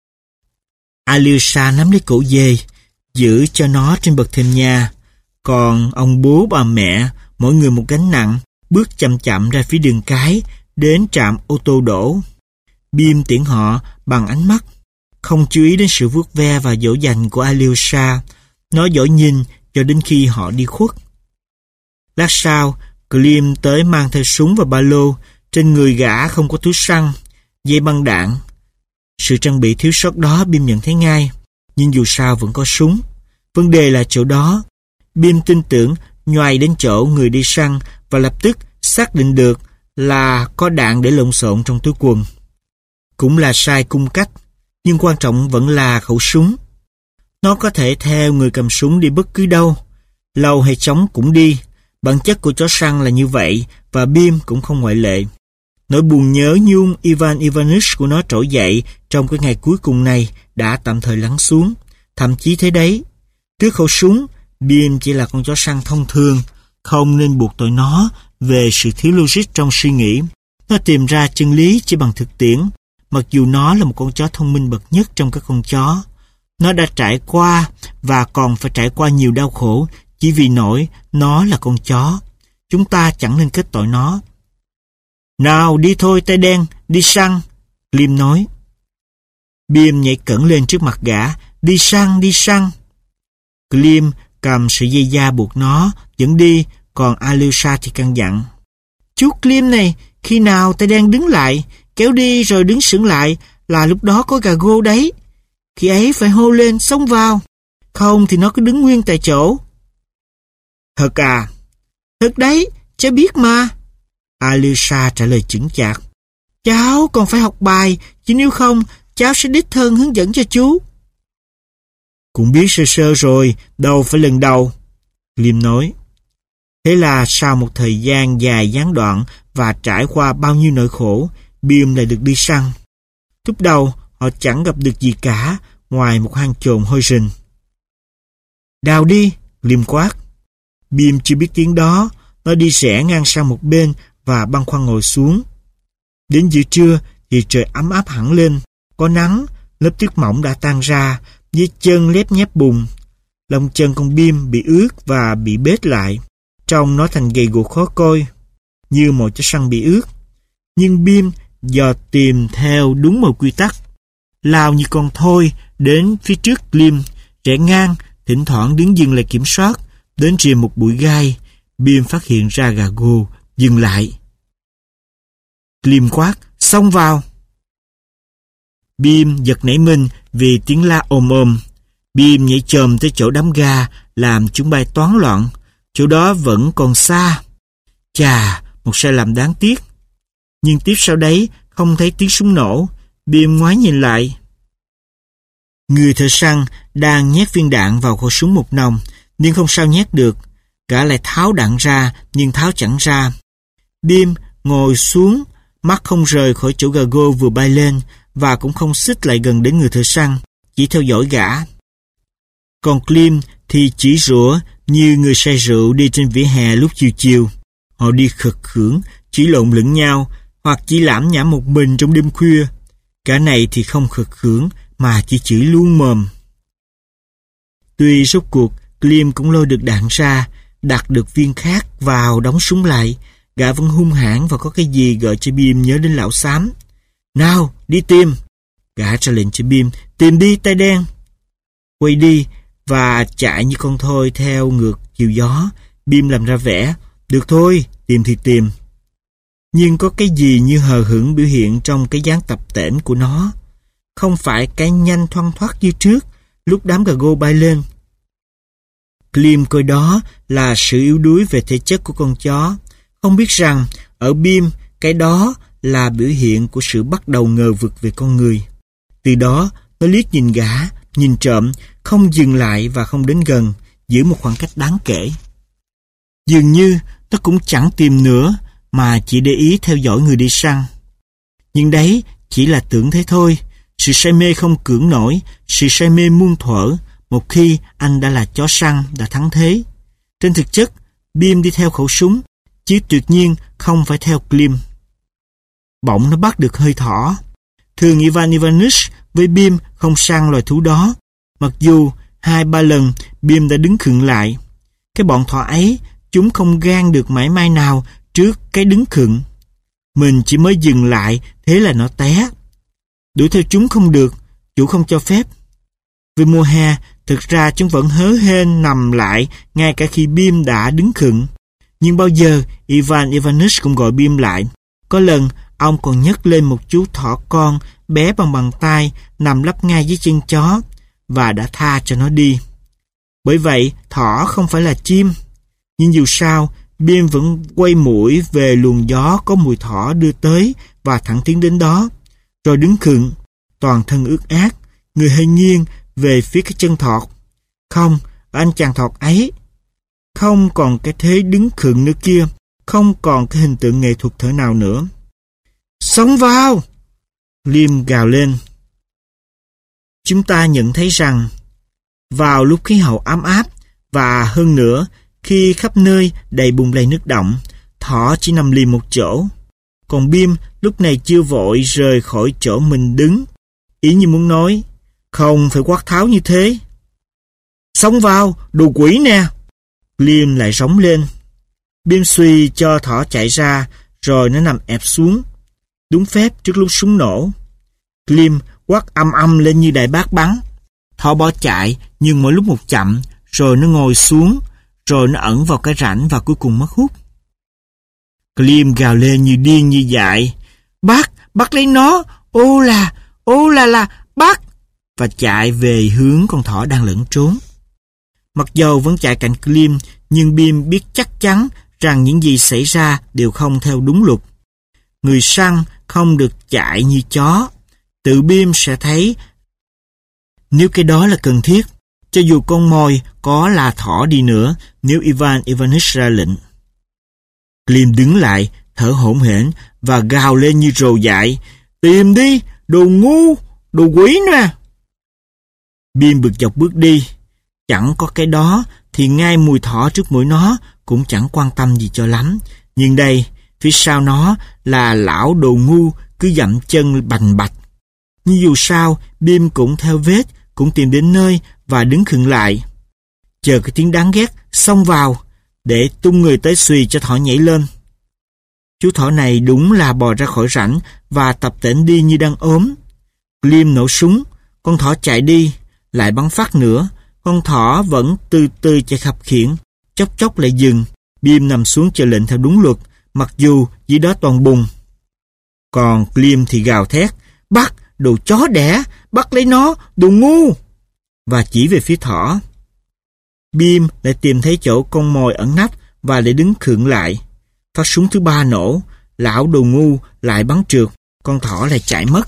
S3: Alyosha nắm lấy cổ dê, giữ cho nó trên bậc thềm nhà. Còn ông bố bà mẹ, mỗi người một gánh nặng, bước chậm chậm ra phía đường cái, đến trạm ô tô đổ. Bim tiễn họ bằng ánh mắt, không chú ý đến sự vuốt ve và dỗ dành của Alyosha. Nó dõi nhìn cho đến khi họ đi khuất. Lát sau, Klim tới mang theo súng và ba lô. Trên người gã không có túi xăng, dây băng đạn. Sự trang bị thiếu sót đó Bim nhận thấy ngay, nhưng dù sao vẫn có súng. Vấn đề là chỗ đó. Bim tin tưởng nhoài đến chỗ người đi săn và lập tức xác định được là có đạn để lộn xộn trong túi quần. Cũng là sai cung cách, nhưng quan trọng vẫn là khẩu súng. Nó có thể theo người cầm súng đi bất cứ đâu, lâu hay chóng cũng đi. Bản chất của chó săn là như vậy, và Bim cũng không ngoại lệ. Nỗi buồn nhớ nhung Ivan Ivanich của nó trỗi dậy trong cái ngày cuối cùng này đã tạm thời lắng xuống. Thậm chí thế đấy, trước khẩu súng, Bim chỉ là con chó săn thông thường, không nên buộc tội nó về sự thiếu logic trong suy nghĩ. Nó tìm ra chân lý chỉ bằng thực tiễn, mặc dù nó là một con chó thông minh bậc nhất trong các con chó. Nó đã trải qua và còn phải trải qua nhiều đau khổ chỉ vì nỗi nó là con chó. Chúng ta chẳng nên kết tội nó. Nào đi thôi tay đen, đi săn, Klim nói. Bim nhảy cẫng lên trước mặt gã. Đi săn, đi săn. Klim cầm sợi dây da buộc nó, dẫn đi, còn Alyosha thì căn dặn. Chú Klim này, khi nào tay đen đứng lại, kéo đi rồi đứng sững lại, là lúc đó có gà gô đấy. Khi ấy phải hô lên, xông vào. Không thì nó cứ đứng nguyên tại chỗ. Thật à? Thật đấy, cháu biết mà. Alyosha trả lời chững chạc. Cháu còn phải học bài, chứ nếu không, cháu sẽ đích thân hướng dẫn cho chú. Cũng biết sơ sơ rồi, đâu phải lần đầu, Klim nói. Thế là sau một thời gian dài gián đoạn và trải qua bao nhiêu nỗi khổ, Bim lại được đi săn. Lúc đầu, họ chẳng gặp được gì cả, ngoài một hang chồn hôi rình. Đào đi, Klim quát. Bim chưa biết tiếng đó, nó đi rẽ ngang sang một bên và băn khoăn ngồi xuống. Đến giữa trưa thì trời ấm áp hẳn lên. Có nắng, lớp tuyết mỏng đã tan ra, dưới chân lép nhép bùn. Lông chân con Bim bị ướt và bị bết lại, trông nó thành gầy guộc khó coi, như một chó săn bị ướt. Nhưng Bim dò tìm theo đúng một quy tắc, lao như con thoi đến phía trước Glim, rẽ ngang, thỉnh thoảng đứng dừng lại kiểm soát. Đến rìa một bụi gai, Bim phát hiện ra Gago dừng lại. Glim quát, xông vào. Bim giật nảy mình vì tiếng la ôm ôm. Bim nhảy chồm tới chỗ đám ga, làm chúng bay toán loạn. Chỗ đó vẫn còn xa. Chà, một sai lầm đáng tiếc. Nhưng tiếp sau đấy không thấy tiếng súng nổ. Bim ngoái nhìn lại. Người thợ săn đang nhét viên đạn vào khẩu súng một nòng, nhưng không sao nhét được. Gã lại tháo đạn ra, nhưng tháo chẳng ra. Bim ngồi xuống, mắt không rời khỏi chỗ Gago vừa bay lên, và cũng không xích lại gần đến người thợ săn, chỉ theo dõi gã. Còn Glim thì chỉ rủa như người say rượu đi trên vỉa hè lúc chiều chiều. Họ đi khật khưởng, chỉ lộn lẫn nhau, hoặc chỉ lảm nhảm một mình trong đêm khuya. Cả này thì không khật khưởng, mà chỉ chửi luôn mồm. Tuy rốt cuộc, Glim cũng lôi được đạn ra, đặt được viên khác vào đóng súng lại. Gã vẫn hung hãn và có cái gì gợi cho Bim nhớ đến lão xám. Nào, đi tìm. Gã ra lệnh cho Bim, tìm đi tay đen. Quay đi và chạy như con thoi theo ngược chiều gió. Bim làm ra vẻ, được thôi, tìm thì tìm. Nhưng có cái gì như hờ hững biểu hiện trong cái dáng tập tễnh của nó. Không phải cái nhanh thoăn thoắt như trước, lúc đám Gago bay lên. Glim coi đó là sự yếu đuối về thể chất của con chó. Không biết rằng, ở Bim, cái đó là biểu hiện của sự bắt đầu ngờ vực về con người. Từ đó, nó liếc nhìn gã, nhìn trộm, không dừng lại và không đến gần, giữ một khoảng cách đáng kể. Dường như, nó cũng chẳng tìm nữa, mà chỉ để ý theo dõi người đi săn. Nhưng đấy chỉ là tưởng thế thôi. Sự say mê không cưỡng nổi, sự say mê muôn thuở, một khi anh đã là chó săn, đã thắng thế. Trên thực chất, Bim đi theo khẩu súng, chứ tuyệt nhiên không phải theo Glim. Bỗng nó bắt được hơi thỏ. Thường Ivan Ivanich với Bim không săn loài thú đó, mặc dù hai ba lần Bim đã đứng khựng lại. Cái bọn thỏ ấy, chúng không gan được mảy may nào trước cái đứng khựng. Mình chỉ mới dừng lại, thế là nó té. Đuổi theo chúng không được, chủ không cho phép. Vì mùa hè, thực ra chúng vẫn hớ hênh nằm lại ngay cả khi Bim đã đứng khựng. Nhưng bao giờ Ivan Ivanich cũng gọi Bim lại. Có lần, ông còn nhấc lên một chú thỏ con bé bằng bàn tay nằm lấp ngay dưới chân chó và đã tha cho nó đi. Bởi vậy, thỏ không phải là chim. Nhưng dù sao, Bim vẫn quay mũi về luồng gió có mùi thỏ đưa tới và thẳng tiến đến đó. Rồi đứng khựng, toàn thân ướt át, người hơi nghiêng về phía cái chân thọt. Không, anh chàng thọt ấy, không còn cái thế đứng khựng nữa kia, không còn cái hình tượng nghệ thuật thở nào nữa. Xông vào! Glim gào lên. Chúng ta nhận thấy rằng, vào lúc khí hậu ấm áp, và hơn nữa, khi khắp nơi đầy bùn lầy nước động, thỏ chỉ nằm lì một chỗ. Còn Bim lúc này chưa vội rời khỏi chỗ mình đứng, ý như muốn nói, không phải quát tháo như thế. Xông vào, đồ quỷ nè! Glim lại rống lên. Bim suy cho thỏ chạy ra, rồi nó nằm ẹp xuống. Đúng phép trước lúc súng nổ. Glim quát âm âm lên như đại bác bắn. Thỏ bỏ chạy, nhưng mỗi lúc một chậm, rồi nó ngồi xuống, rồi nó ẩn vào cái rãnh và cuối cùng mất hút. Glim gào lên như điên như dại. Bắt, bắt lấy nó, ô là, ô là là, bắt! Và chạy về hướng con thỏ đang lẫn trốn. Mặc dầu vẫn chạy cạnh Glim, nhưng Bim biết chắc chắn rằng những gì xảy ra đều không theo đúng luật. Người săn không được chạy như chó. Tự Bim sẽ thấy nếu cái đó là cần thiết, cho dù con mồi có là thỏ đi nữa, nếu Ivan Ivanich ra lệnh. Glim đứng lại, thở hổn hển và gào lên như rồ dại. Tìm đi, đồ ngu, đồ quỷ nè! Bim bực dọc bước đi. Chẳng có cái đó thì ngay mùi thỏ trước mũi nó cũng chẳng quan tâm gì cho lắm. Nhưng đây, phía sau nó là lão đồ ngu cứ dậm chân bành bạch. Nhưng dù sao, Bim cũng theo vết, cũng tìm đến nơi và đứng khựng lại. Chờ cái tiếng đáng ghét xông vào để tung người tới xùy cho thỏ nhảy lên. Chú thỏ này đúng là bò ra khỏi rãnh và tập tễnh đi như đang ốm. Gleam nổ súng, con thỏ chạy đi, lại bắn phát nữa. Con thỏ vẫn từ từ chạy khập khiễng, chốc chốc lại dừng. Bim nằm xuống chờ lệnh theo đúng luật, mặc dù dưới đó toàn bùn. Còn Gleam thì gào thét, bắt, đồ chó đẻ, bắt lấy nó, đồ ngu, và chỉ về phía thỏ. Bim lại tìm thấy chỗ con mồi ẩn nấp và lại đứng khựng lại. Phát súng thứ ba nổ, lão đồ ngu lại bắn trượt, con thỏ lại chạy mất.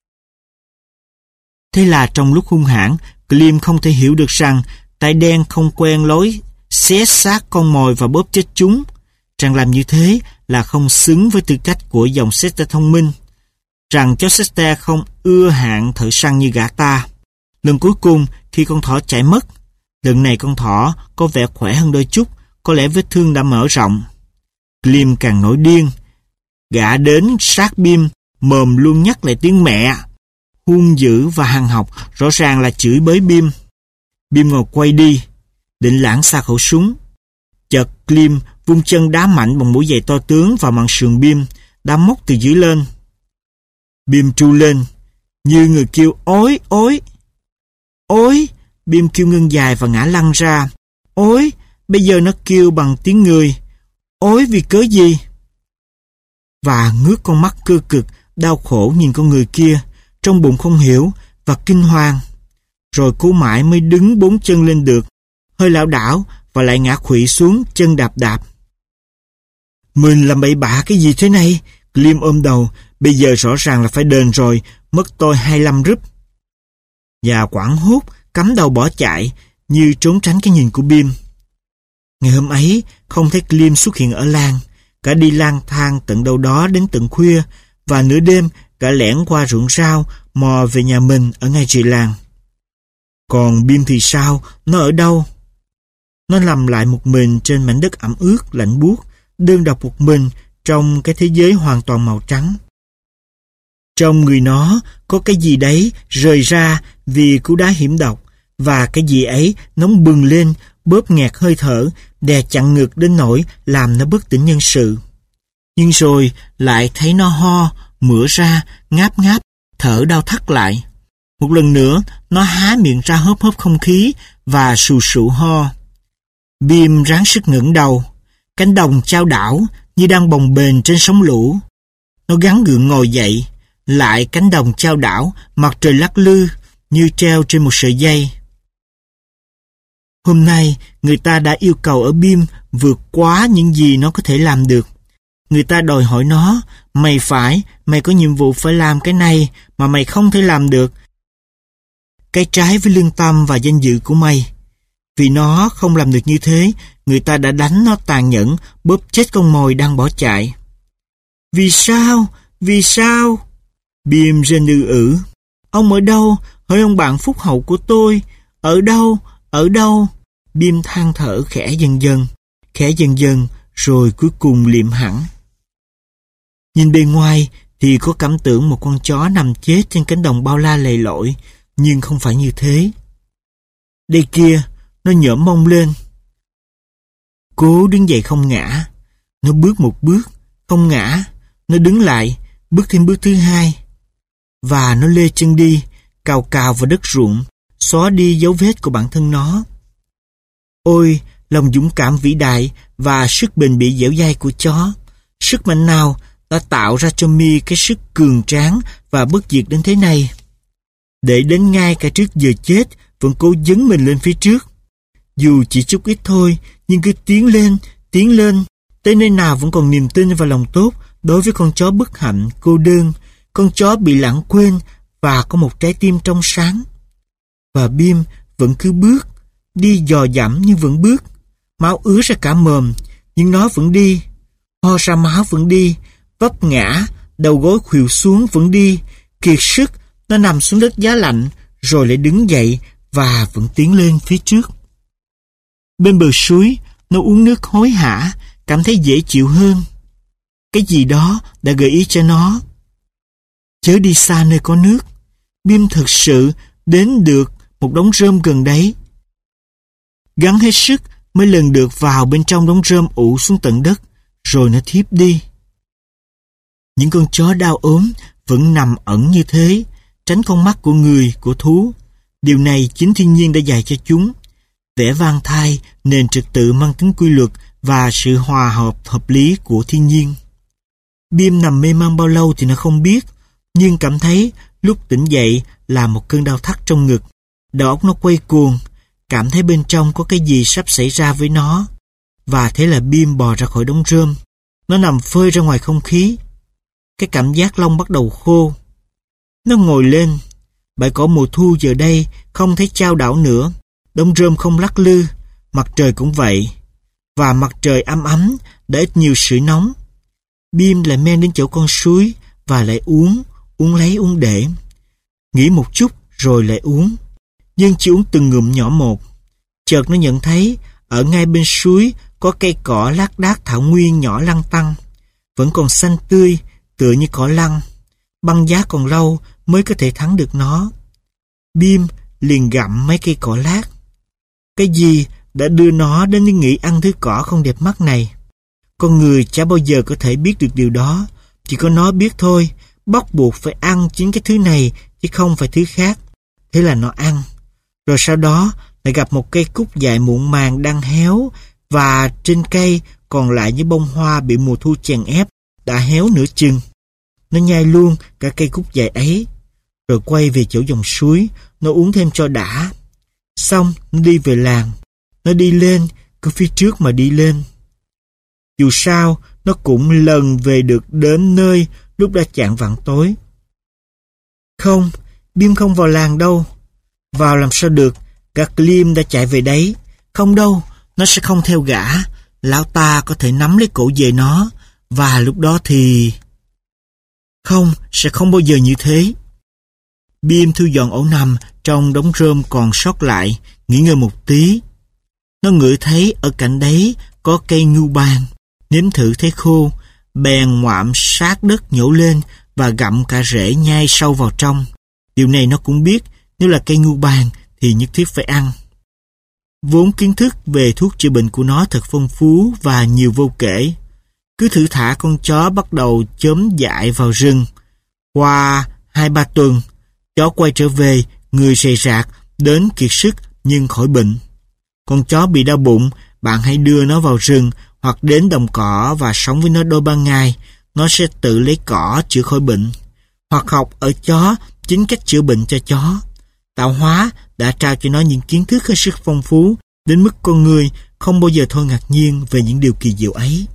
S3: Thế là trong lúc hung hãn, Gleam không thể hiểu được rằng tay đen không quen lối xé xác con mồi và bóp chết chúng. Rằng làm như thế là không xứng với tư cách của dòng Sester thông minh. Rằng chó Sester không ưa hạng thợ săn như gã ta. Lần cuối cùng khi con thỏ chạy mất, lần này con thỏ có vẻ khỏe hơn đôi chút, có lẽ vết thương đã mở rộng. Gleam càng nổi điên. Gã đến sát Bim, mồm luôn nhắc lại tiếng mẹ. Hung dữ và hằn học, rõ ràng là chửi bới Bim. Bim ngồi quay đi, định lãng xa khẩu súng. Chợt Gleam vung chân đá mạnh bằng mũi giày to tướng vào mạn sườn Bim, đá móc từ dưới lên. Bim tru lên, như người kêu ối, ối. Ối, Bim kêu ngưng dài và ngã lăn ra. Ối, bây giờ nó kêu bằng tiếng người. Ối vì cớ gì? Và ngước con mắt cơ cực, đau khổ nhìn con người kia, trong bụng không hiểu và kinh hoàng. Rồi cô mãi mới đứng bốn chân lên được, hơi lảo đảo và lại ngã khuỵu xuống, chân đạp đạp. Mình làm bậy bạ cái gì thế này? Gleam ôm đầu, bây giờ rõ ràng là phải đền rồi, mất tôi hai mươi lăm rúp. Và quảng hốt, cắm đầu bỏ chạy, như trốn tránh cái nhìn của Bim. Ngày hôm ấy, không thấy Gleam xuất hiện ở làng, cả đi lang thang tận đâu đó đến tận khuya, và nửa đêm cả lẻn qua ruộng rau, mò về nhà mình ở ngay rìa làng. Còn Bim thì sao? Nó ở đâu? Nó nằm lại một mình trên mảnh đất ẩm ướt, lạnh buốt, đơn độc một mình trong cái thế giới hoàn toàn màu trắng. Trong người nó có cái gì đấy rời ra vì cú đá hiểm độc, và cái gì ấy nóng bừng lên, bóp nghẹt hơi thở, đè chặn ngực đến nỗi làm nó bất tỉnh nhân sự. Nhưng rồi lại thấy nó ho, mửa ra, ngáp ngáp, thở đau thắt lại. Một lần nữa, nó há miệng ra hớp hớp không khí và sù sụ ho. Bim ráng sức ngẩng đầu. Cánh đồng chao đảo như đang bồng bềnh trên sóng lũ. Nó gắng gượng ngồi dậy. Lại cánh đồng chao đảo, mặt trời lắc lư như treo trên một sợi dây. Hôm nay, người ta đã yêu cầu ở Bim vượt quá những gì nó có thể làm được. Người ta đòi hỏi nó, mày phải, mày có nhiệm vụ phải làm cái này mà mày không thể làm được. Cái trái với lương tâm và danh dự của mày. Vì nó không làm được như thế, người ta đã đánh nó tàn nhẫn, bóp chết con mồi đang bỏ chạy. Vì sao? Vì sao? Bim rên ư ử. Ông ở đâu? Hỡi ông bạn phúc hậu của tôi. Ở đâu? Ở đâu? Bim than thở khẽ dần dần, khẽ dần dần, rồi cuối cùng liệm hẳn. Nhìn bề ngoài thì có cảm tưởng một con chó nằm chết trên cánh đồng bao la lầy lội, nhưng không phải như thế. Đây kia, nó nhổm mông lên. Cố đứng dậy không ngã. Nó bước một bước, không ngã. Nó đứng lại, bước thêm bước thứ hai. Và nó lê chân đi, cào cào vào đất ruộng, xóa đi dấu vết của bản thân nó. Ôi, lòng dũng cảm vĩ đại và sức bền bỉ dẻo dai của chó. Sức mạnh nào đã tạo ra cho mi cái sức cường tráng và bất diệt đến thế này. Để đến ngay cả trước giờ chết vẫn cố dấn mình lên phía trước. Dù chỉ chút ít thôi, nhưng cứ tiến lên, tiến lên, tới nơi nào vẫn còn niềm tin và lòng tốt đối với con chó bất hạnh, cô đơn, con chó bị lãng quên và có một trái tim trong sáng. Và Bim vẫn cứ bước, đi dò dẫm nhưng vẫn bước, máu ứa ra cả mồm, nhưng nó vẫn đi, ho ra máu vẫn đi, vấp ngã, đầu gối khuỵu xuống vẫn đi, kiệt sức, nó nằm xuống đất giá lạnh, rồi lại đứng dậy và vẫn tiến lên phía trước. Bên bờ suối, nó uống nước hối hả, cảm thấy dễ chịu hơn. Cái gì đó đã gợi ý cho nó. chớ đi xa nơi có nước. Bim thực sự đến được một đống rơm gần đấy. Gắng hết sức mới lần được vào bên trong đống rơm ụ xuống tận đất, rồi nó thiếp đi. Những con chó đau ốm vẫn nằm ẩn như thế, tránh con mắt của người, của thú. Điều này chính thiên nhiên đã dạy cho chúng. Vẻ vang thai, nền trật tự mang tính quy luật và sự hòa hợp hợp lý của thiên nhiên. Bim nằm mê man bao lâu thì nó không biết, nhưng cảm thấy lúc tỉnh dậy là một cơn đau thắt trong ngực. Đầu óc nó quay cuồng, cảm thấy bên trong có cái gì sắp xảy ra với nó. Và thế là Bim bò ra khỏi đống rơm. Nó nằm phơi ra ngoài không khí. Cái cảm giác lông bắt đầu khô. Nó ngồi lên. Bãi cỏ mùa thu giờ đây không thấy chao đảo nữa. Đống rơm không lắc lư. Mặt trời cũng vậy. Và mặt trời ấm ấm đã ít nhiều sưởi nóng. Bim lại men đến chỗ con suối và lại uống, uống lấy uống để. Nghỉ một chút rồi lại uống. Nhưng chỉ uống từng ngụm nhỏ một. Chợt nó nhận thấy ở ngay bên suối có cây cỏ lác đác thảo nguyên nhỏ lăng tăng. Vẫn còn xanh tươi, tựa như cỏ lăng. Băng giá còn lâu mới có thể thắng được nó. Bim liền gặm mấy cây cỏ lác. Cái gì đã đưa nó đến những nghĩ ăn thứ cỏ không đẹp mắt này? Con người chả bao giờ có thể biết được điều đó. Chỉ có nó biết thôi. Bắt buộc phải ăn chính cái thứ này chứ không phải thứ khác. Thế là nó ăn. Rồi sau đó lại gặp một cây cúc dại muộn màng đang héo, và trên cây còn lại những bông hoa bị mùa thu chèn ép đã héo nửa chừng. Nó nhai luôn cả cây cúc dại ấy, rồi quay về chỗ dòng suối. Nó uống thêm cho đã. Xong nó đi về làng. Nó đi lên, cứ phía trước mà đi lên. Dù sao nó cũng lần về được đến nơi lúc đã chạng vạng tối. Không, Bim không vào làng đâu. Vào làm sao được, gã Clim đã chạy về đấy. Không đâu, nó sẽ không theo gã. Lão ta có thể nắm lấy cổ về nó, và lúc đó thì... Không, sẽ không bao giờ như thế. Bim thu dọn ổ nằm trong đống rơm còn sót lại, nghỉ ngơi một tí. Nó ngửi thấy ở cạnh đấy có cây ngưu bàn. Nếm thử thấy khô, bèn ngoạm sát đất nhổ lên và gặm cả rễ nhai sâu vào trong. Điều này nó cũng biết, nếu là cây ngưu bàn thì nhất thiết phải ăn. Vốn kiến thức về thuốc chữa bệnh của nó thật phong phú và nhiều vô kể. Cứ thử thả con chó bắt đầu chớm dại vào rừng. Qua hai ba tuần, chó quay trở về, người rầy rạc, đến kiệt sức nhưng khỏi bệnh. Con chó bị đau bụng, bạn hãy đưa nó vào rừng hoặc đến đồng cỏ và sống với nó đôi ba ngày. Nó sẽ tự lấy cỏ chữa khỏi bệnh. Hoặc học ở chó chính cách chữa bệnh cho chó. Tạo hóa đã trao cho nó những kiến thức hết sức phong phú, đến mức con người không bao giờ thôi ngạc nhiên về những điều kỳ diệu ấy.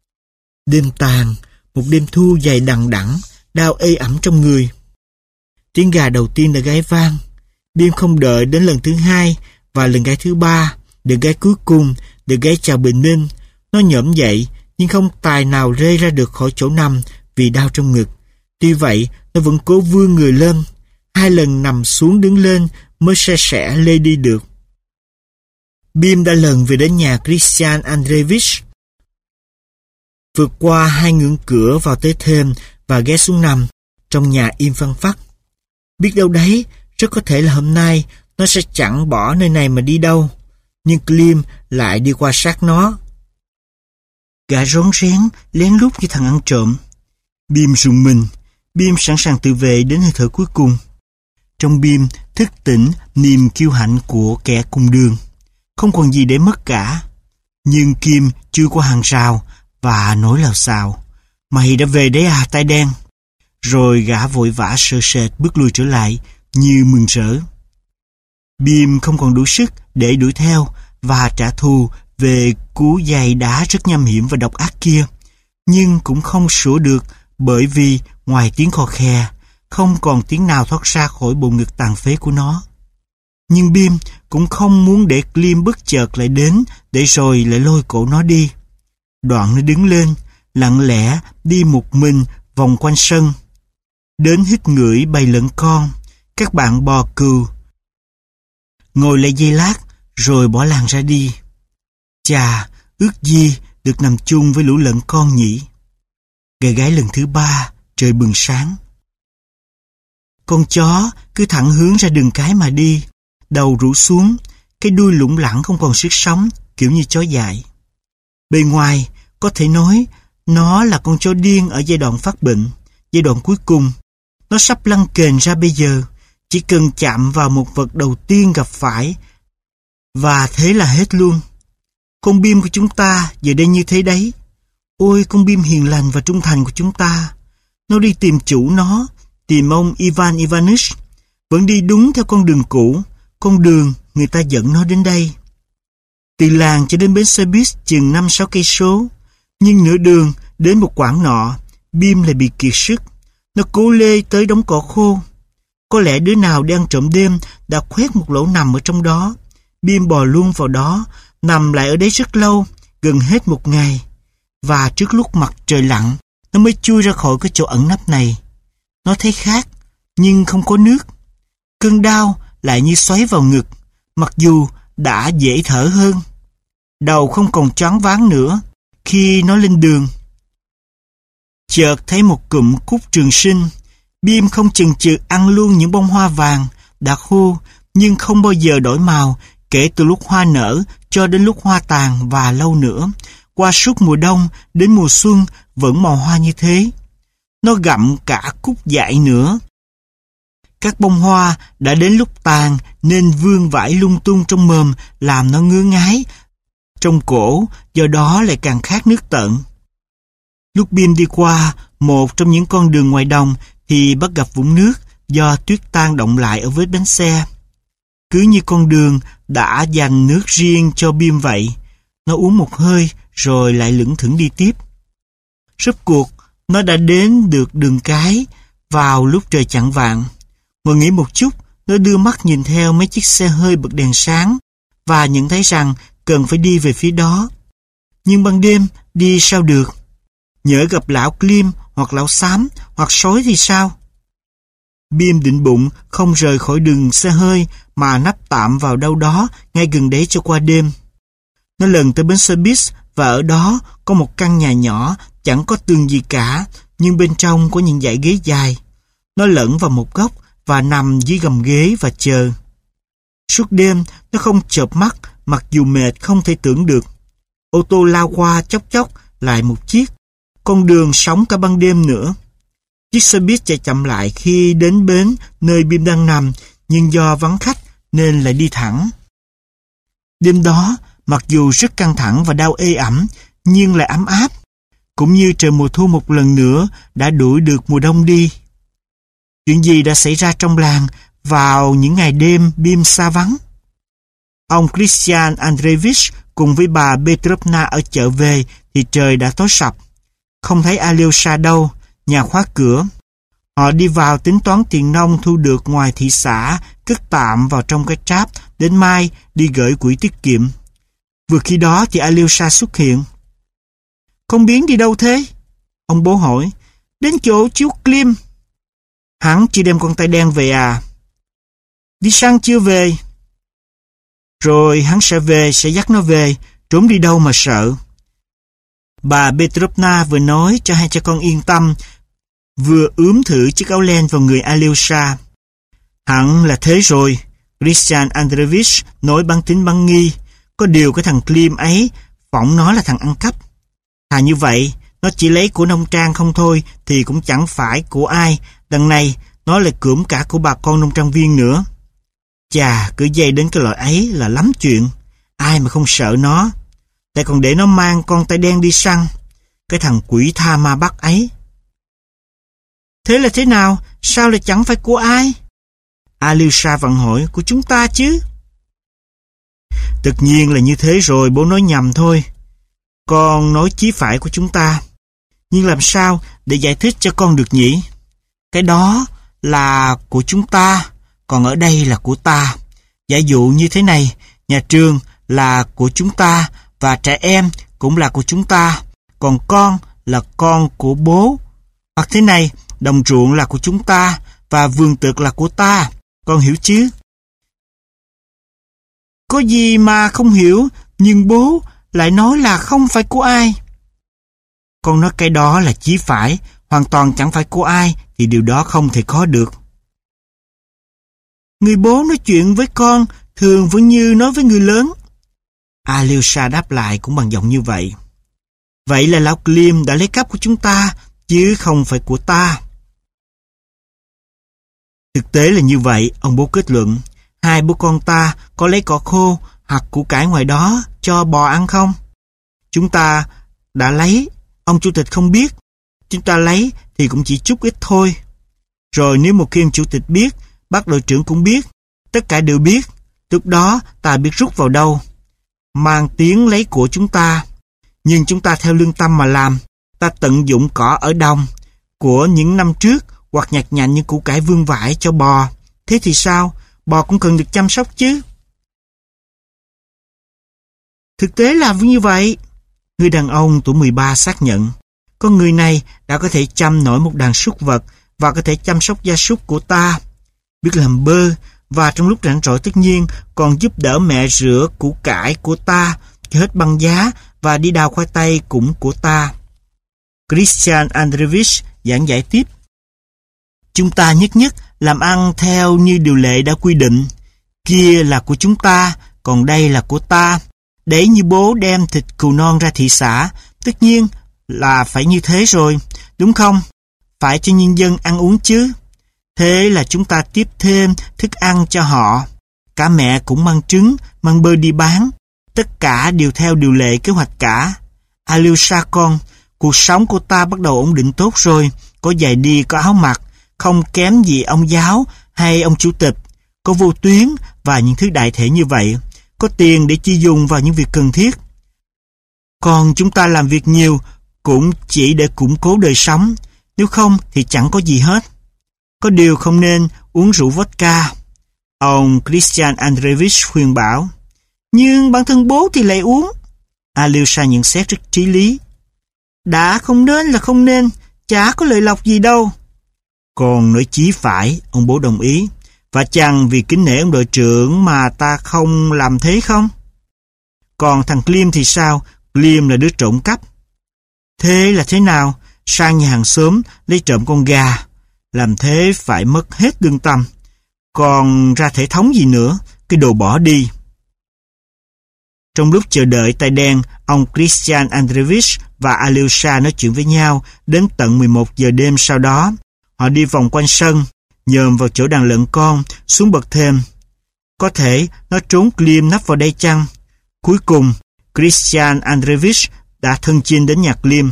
S3: Đêm tàn, một đêm thu dài đằng đẵng, đau ê ẩm trong người. Tiếng gà đầu tiên đã gáy vang. Bim không đợi đến lần thứ hai và lần gáy thứ ba, đợt gáy cuối cùng, đợt gáy chào bình minh. Nó nhổm dậy nhưng không tài nào rê ra được khỏi chỗ nằm vì đau trong ngực. Tuy vậy, nó vẫn cố vươn người lên. Hai lần nằm xuống đứng lên mới se sẻ lê đi được. Bim đã lần về đến nhà Christian Andreevich. Vượt qua hai ngưỡng cửa vào tới thềm và ghé xuống nằm. Trong nhà im phăng phắc. Biết đâu đấy, rất có thể là hôm nay nó sẽ chẳng bỏ nơi này mà đi đâu. Nhưng Clim lại đi qua sát nó. Gã rón rén, lén lút như thằng ăn trộm. Bim rùng mình. Bim sẵn sàng tự vệ đến hơi thở cuối cùng. Trong Bim thức tỉnh niềm kiêu hãnh của kẻ cùng đường. Không còn gì để mất cả. Nhưng Kim chưa qua hàng rào và nói lào xào. Mày đã về đấy à, tai đen? Rồi gã vội vã sơ sệt bước lùi trở lại như mừng rỡ. Bim không còn đủ sức để đuổi theo và trả thù về cú giày đá rất nham hiểm và độc ác kia. Nhưng cũng không sửa được, bởi vì ngoài tiếng khò khè, không còn tiếng nào thoát ra khỏi bộ ngực tàn phế của nó. Nhưng Bim cũng không muốn để Clim bất chợt lại đến để rồi lại lôi cổ nó đi. Đoạn nó đứng lên, lặng lẽ đi một mình vòng quanh sân. Đến hít ngửi bầy lợn con, các bạn bò cừu. Ngồi lại giây lát, rồi bỏ làng ra đi. Chà, ước gì được nằm chung với lũ lợn con nhỉ. Gà gáy lần thứ ba, trời bừng sáng. Con chó cứ thẳng hướng ra đường cái mà đi, đầu rũ xuống, cái đuôi lủng lẳng không còn sức sống, kiểu như chó dại. Bề ngoài, có thể nói, nó là con chó điên ở giai đoạn phát bệnh, giai đoạn cuối cùng. Nó sắp lăn kềnh ra bây giờ, chỉ cần chạm vào một vật đầu tiên gặp phải, và thế là hết luôn. Con Bim của chúng ta giờ đây như thế đấy. Ôi, con Bim hiền lành và trung thành của chúng ta. Nó đi tìm chủ nó, tìm ông Ivan Ivanich, vẫn đi đúng theo con đường cũ, con đường người ta dẫn nó đến đây. Từ làng cho đến bến xe buýt chừng năm sáu cây số, nhưng nửa đường đến một quãng nọ, Bim lại bị kiệt sức. Nó cố lê tới đống cỏ khô. Có lẽ đứa nào đi ăn trộm đêm đã khoét một lỗ nằm ở trong đó. Bim bò luôn vào đó, nằm lại ở đấy rất lâu, gần hết một ngày. Và trước lúc mặt trời lặn, nó mới chui ra khỏi cái chỗ ẩn nấp này. Nó thấy khát, nhưng không có nước. Cơn đau lại như xoáy vào ngực, mặc dù đã dễ thở hơn. Đầu không còn choáng váng nữa khi nó lên đường. Chợt thấy một cụm cúc trường sinh, Bim không chần chừ ăn luôn những bông hoa vàng đã khô nhưng không bao giờ đổi màu, kể từ lúc hoa nở cho đến lúc hoa tàn và lâu nữa. Qua suốt mùa đông đến mùa xuân vẫn màu hoa như thế. Nó gặm cả cúc dại nữa. Các bông hoa đã đến lúc tàn nên vương vãi lung tung trong mồm làm nó ngứa ngáy. Trong cổ do đó lại càng khát nước tận. Lúc Bim đi qua một trong những con đường ngoài đồng thì bắt gặp vũng nước do tuyết tan động lại ở vết bánh xe. Cứ như con đường đã dành nước riêng cho Bim vậy. Nó uống một hơi rồi lại lững thững đi tiếp. Rốt cuộc nó đã đến được đường cái vào lúc trời chạng vạng. Ngồi nghỉ một chút, nó đưa mắt nhìn theo mấy chiếc xe hơi bật đèn sáng và nhận thấy rằng cần phải đi về phía đó. Nhưng ban đêm đi sao được? Nhỡ gặp lão Klim hoặc lão Xám hoặc sói thì sao? Bim định bụng không rời khỏi đường xe hơi mà nấp tạm vào đâu đó ngay gần đấy cho qua đêm. Nó lần tới bến xe buýt và ở đó có một căn nhà nhỏ chẳng có tường gì cả, nhưng bên trong có những dãy ghế dài. Nó lẫn vào một góc và nằm dưới gầm ghế và chờ. Suốt đêm nó không chợp mắt, mặc dù mệt không thể tưởng được. Ô tô lao qua chốc chốc lại một chiếc. Con đường sóng cả ban đêm nữa. Chiếc xe buýt chạy chậm lại khi đến bến nơi Bim đang nằm, nhưng do vắng khách nên lại đi thẳng. Đêm đó, mặc dù rất căng thẳng và đau ê ẩm, nhưng lại ấm áp. Cũng như trời mùa thu một lần nữa đã đuổi được mùa đông đi. Chuyện gì đã xảy ra trong làng vào những ngày đêm Bim xa vắng? Ông Christian Andreevich cùng với bà Petrovna ở chợ về thì trời đã tối sập. Không thấy Alyosha đâu, nhà khóa cửa. Họ đi vào tính toán tiền nông thu được ngoài thị xã, cất tạm vào trong cái tráp, đến mai đi gửi quỹ tiết kiệm. Vừa khi đó thì Alyosha xuất hiện. Con Biến đi đâu thế? Ông bố hỏi. Đến chỗ chú Klim. Hắn chỉ đem con tay đen về à? Đi săn chưa về. Rồi hắn sẽ về, sẽ dắt nó về, trốn đi đâu mà sợ. Bà Petrovna vừa nói cho hai cha con yên tâm, vừa ướm thử chiếc áo len vào người Alyosha. Hẳn là thế rồi, Christian Andreevich nói băng tính băng nghi. Có điều cái thằng Klim ấy, phỏng nó là thằng ăn cắp. Thà như vậy, nó chỉ lấy của nông trang không thôi thì cũng chẳng phải của ai. Đằng này, nó lại cưỡng cả của bà con nông trang viên nữa. Chà, cứ dây đến cái loại ấy là lắm chuyện. Ai mà không sợ nó. Lại còn để nó mang con tay đen đi săn. Cái thằng quỷ tha ma bắt ấy. Thế là thế nào? Sao lại chẳng phải của ai? Alyosha vặn hỏi. Của chúng ta chứ. Tất nhiên là như thế rồi, bố nói nhầm thôi. Con nói chí phải của chúng ta. Nhưng làm sao để giải thích cho con được nhỉ? Cái đó là của chúng ta, còn ở đây là của ta. Giả dụ như thế này, nhà trường là của chúng ta và trẻ em cũng là của chúng ta, còn con là con của bố. Hoặc thế này, đồng ruộng là của chúng ta và vườn tược là của ta. Con hiểu chứ? Có gì mà không hiểu, nhưng bố lại nói là không phải của ai. Con nói cái đó là chí phải, hoàn toàn chẳng phải của ai thì điều đó không thể có được. Người bố nói chuyện với con thường vẫn như nói với người lớn. Alyosha đáp lại cũng bằng giọng như vậy. Vậy là lão Klim đã lấy cắp của chúng ta, chứ không phải của ta. Thực tế là như vậy, ông bố kết luận. Hai bố con ta có lấy cỏ khô hoặc củ cải ngoài đó cho bò ăn không? Chúng ta đã lấy, ông chủ tịch không biết. Chúng ta lấy thì cũng chỉ chút ít thôi. Rồi nếu một khi ông chủ tịch biết, bác đội trưởng cũng biết, tất cả đều biết, lúc đó ta biết rút vào đâu. Mang tiếng lấy của chúng ta, nhưng chúng ta theo lương tâm mà làm. Ta tận dụng cỏ ở đồng của những năm trước, hoặc nhặt nhạnh những củ cải vương vãi cho bò. Thế thì sao? Bò cũng cần được chăm sóc chứ. Thực tế là như vậy. Người đàn ông tuổi mười ba xác nhận. Con người này đã có thể chăm nổi một đàn súc vật và có thể chăm sóc gia súc của ta. Biết làm bơ và trong lúc rảnh rỗi tất nhiên còn giúp đỡ mẹ rửa củ cải của ta, hết băng giá và đi đào khoai tây cũng của ta. Christian Andreevich giảng giải tiếp. Chúng ta nhất nhất làm ăn theo như điều lệ đã quy định. Kia là của chúng ta, còn đây là của ta. Để như bố đem thịt cừu non ra thị xã, tất nhiên là phải như thế rồi, đúng không? Phải cho nhân dân ăn uống chứ. Thế là chúng ta tiếp thêm thức ăn cho họ. Cả mẹ cũng mang trứng, mang bơ đi bán. Tất cả đều theo điều lệ kế hoạch cả. Alyosha con, cuộc sống của ta bắt đầu ổn định tốt rồi. Có giày đi, có áo mặc, không kém gì ông giáo hay ông chủ tịch. Có vô tuyến và những thứ đại thể như vậy. Có tiền để chi dùng vào những việc cần thiết. Còn chúng ta làm việc nhiều cũng chỉ để củng cố đời sống. Nếu không thì chẳng có gì hết. Có điều không nên uống rượu vodka. Ông Christian Andreevich khuyên bảo. Nhưng bản thân bố thì lại uống. Alyosha nhận xét rất trí lý. Đã không nên là không nên, chả có lợi lộc gì đâu. Còn nói chí phải, ông bố đồng ý. Và chăng vì kính nể ông đội trưởng mà ta không làm thế không? Còn thằng Klim thì sao? Klim là đứa trộm cắp. Thế là thế nào? Sang nhà hàng xóm lấy trộm con gà. Làm thế phải mất hết lương tâm. Còn ra thể thống gì nữa? Cái đồ bỏ đi. Trong lúc chờ đợi tay đen, ông Christian Andreevich và Alyosha nói chuyện với nhau đến tận mười một giờ đêm sau đó. Họ đi vòng quanh sân, nhòm vào chỗ đàn lợn con, xuống bậc thềm. Có thể nó trốn Klim nấp vào đây chăng? Cuối cùng, Christian Andreevich đã thân chinh đến nhà Klim.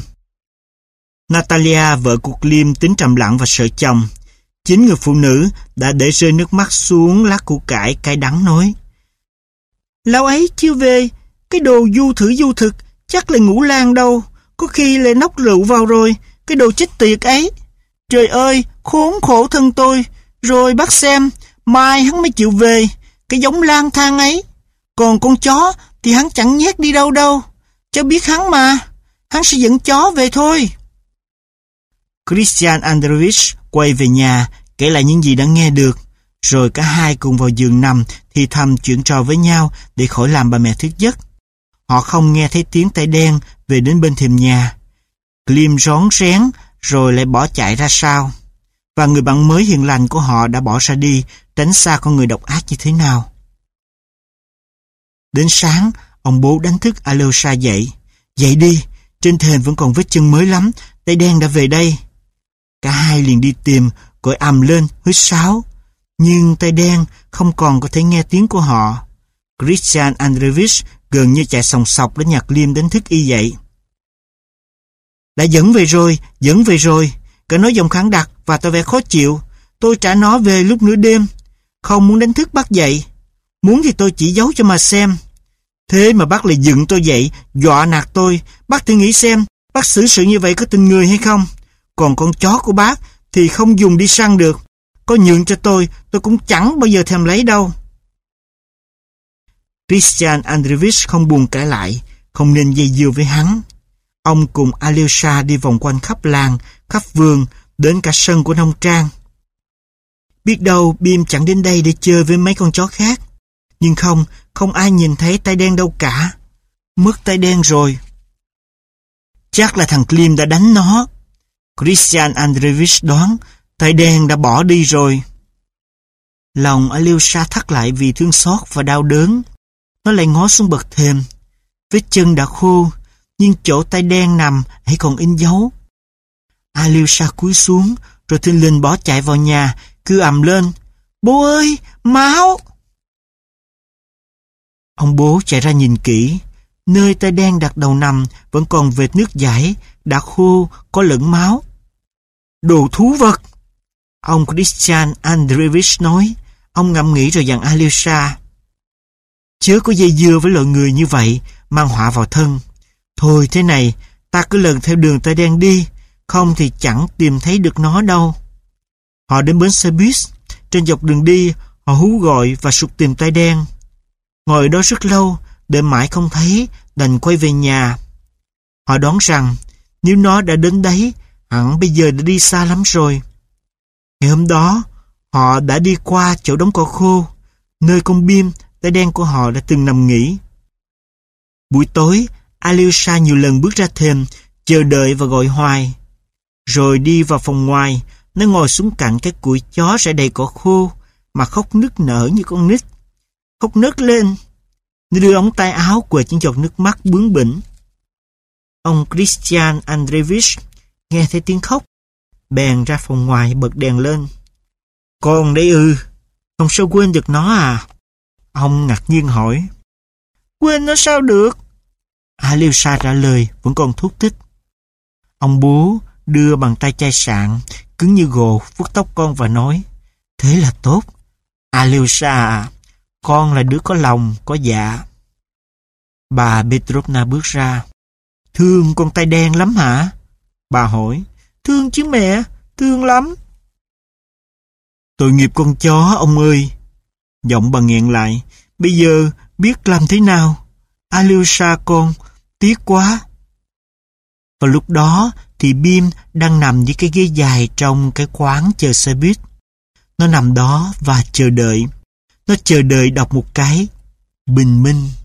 S3: Natalia, vợ của Klim, tính trầm lặng và sợ chồng. Chính người phụ nữ đã để rơi nước mắt xuống lát củ cải cay đắng nói. Lão ấy chưa về, cái đồ du thử du thực, chắc là ngủ lan đâu, có khi lại nốc rượu vào rồi, cái đồ chết tiệt ấy. Trời ơi, khốn khổ thân tôi, rồi bác xem, mai hắn mới chịu về, cái giống lang thang ấy. Còn con chó thì hắn chẳng nhét đi đâu đâu, cháu biết hắn mà, hắn sẽ dẫn chó về thôi. Christian Andreevich quay về nhà, kể lại những gì đã nghe được, rồi cả hai cùng vào giường nằm thì thầm chuyện trò với nhau để khỏi làm bà mẹ thức giấc. Họ không nghe thấy tiếng tay đen về đến bên thềm nhà. Klim rón rén rồi lại bỏ chạy ra sau. Và người bạn mới hiền lành của họ đã bỏ ra đi, tránh xa con người độc ác như thế nào. Đến sáng, ông bố đánh thức Alyosha dậy. Dậy đi, trên thềm vẫn còn vết chân mới lắm, tay đen đã về đây. Cả hai liền đi tìm, gọi ầm lên, huýt sáo. Nhưng tay đen không còn có thể nghe tiếng của họ. Christian Andreevich gần như chạy sòng sọc đến nhà Klim đánh thức y dậy. Đã dẫn về rồi, dẫn về rồi. Cả nói giọng khẳng đặc và tỏ vẻ khó chịu. Tôi trả nó về lúc nửa đêm. Không muốn đánh thức bác dậy. Muốn thì tôi chỉ giấu cho mà xem. Thế mà bác lại dựng tôi dậy, dọa nạt tôi. Bác thử nghĩ xem, bác xử sự như vậy có tình người hay không? Còn con chó của bác thì không dùng đi săn được. Có nhượng cho tôi, tôi cũng chẳng bao giờ thèm lấy đâu. Christian Andreevich không buồn cãi lại, không nên dây dưa với hắn. Ông cùng Alyosha đi vòng quanh khắp làng, khắp vườn, đến cả sân của nông trang. Biết đâu Bim chẳng đến đây để chơi với mấy con chó khác. Nhưng không, không ai nhìn thấy tay đen đâu cả. Mất tay đen rồi. Chắc là thằng Klim đã đánh nó. Christian Andreevich đoán tay đen đã bỏ đi rồi. Lòng Alyosha thắt lại vì thương xót và đau đớn. Nó lại ngó xuống bậc thềm. Vết chân đã khô, nhưng chỗ tay đen nằm hãy còn in dấu. Alyosha cúi xuống, rồi thình lình bỏ chạy vào nhà, kêu ầm lên: "Bố ơi, máu!" Ông bố chạy ra nhìn kỹ. Nơi tay đen đặt đầu nằm vẫn còn vệt nước dãi, đã khô, có lẫn máu. "Đồ thú vật!" ông Christian Andreevich nói. Ông ngẫm nghĩ rồi dặn Alyosha: "Chớ có dây dưa với loại người như vậy, mang họa vào thân. Thôi thế này, ta cứ lần theo đường tay đen đi, không thì chẳng tìm thấy được nó đâu." Họ đến bến xe buýt. Trên dọc đường đi, họ hú gọi và sục tìm tay đen. Ngồi đó rất lâu, đợi mãi không thấy, đành quay về nhà. Họ đoán rằng nếu nó đã đến đấy, hẳn bây giờ đã đi xa lắm rồi. Ngày hôm đó, họ đã đi qua chỗ đống cỏ khô, nơi con Bim, tay đen của họ đã từng nằm nghỉ. Buổi tối, Alyosha nhiều lần bước ra thềm, chờ đợi và gọi hoài. Rồi đi vào phòng ngoài, nó ngồi xuống cạnh cái củi chó rải đầy cỏ khô, mà khóc nức nở như con nít. Khóc nấc lên. Nó đưa ống tay áo quệt những giọt nước mắt bướng bỉnh. Ông Christian Andreevich nghe thấy tiếng khóc, bèn ra phòng ngoài bật đèn lên. "Con đấy ư? Không sao quên được nó à?" Ông ngạc nhiên hỏi. "Quên nó sao được?" Alyosha trả lời, vẫn còn thúc thích. Ông bố đưa bàn tay chai sạn, cứng như gỗ, vuốt tóc con và nói: "Thế là tốt. Alyosha à, con là đứa có lòng, có dạ." Bà Petrovna bước ra. "Thương con tay đen lắm hả?" Bà hỏi. "Thương chứ mẹ, thương lắm." "Tội nghiệp con chó ông ơi." Giọng bà nghẹn lại. "Bây giờ biết làm thế nào? Alyosha con, tiếc quá." Vào lúc đó thì Bim đang nằm dưới cái ghế dài trong cái quán chờ xe buýt. Nó nằm đó và chờ đợi. Nó chờ đợi đọc một cái bình minh.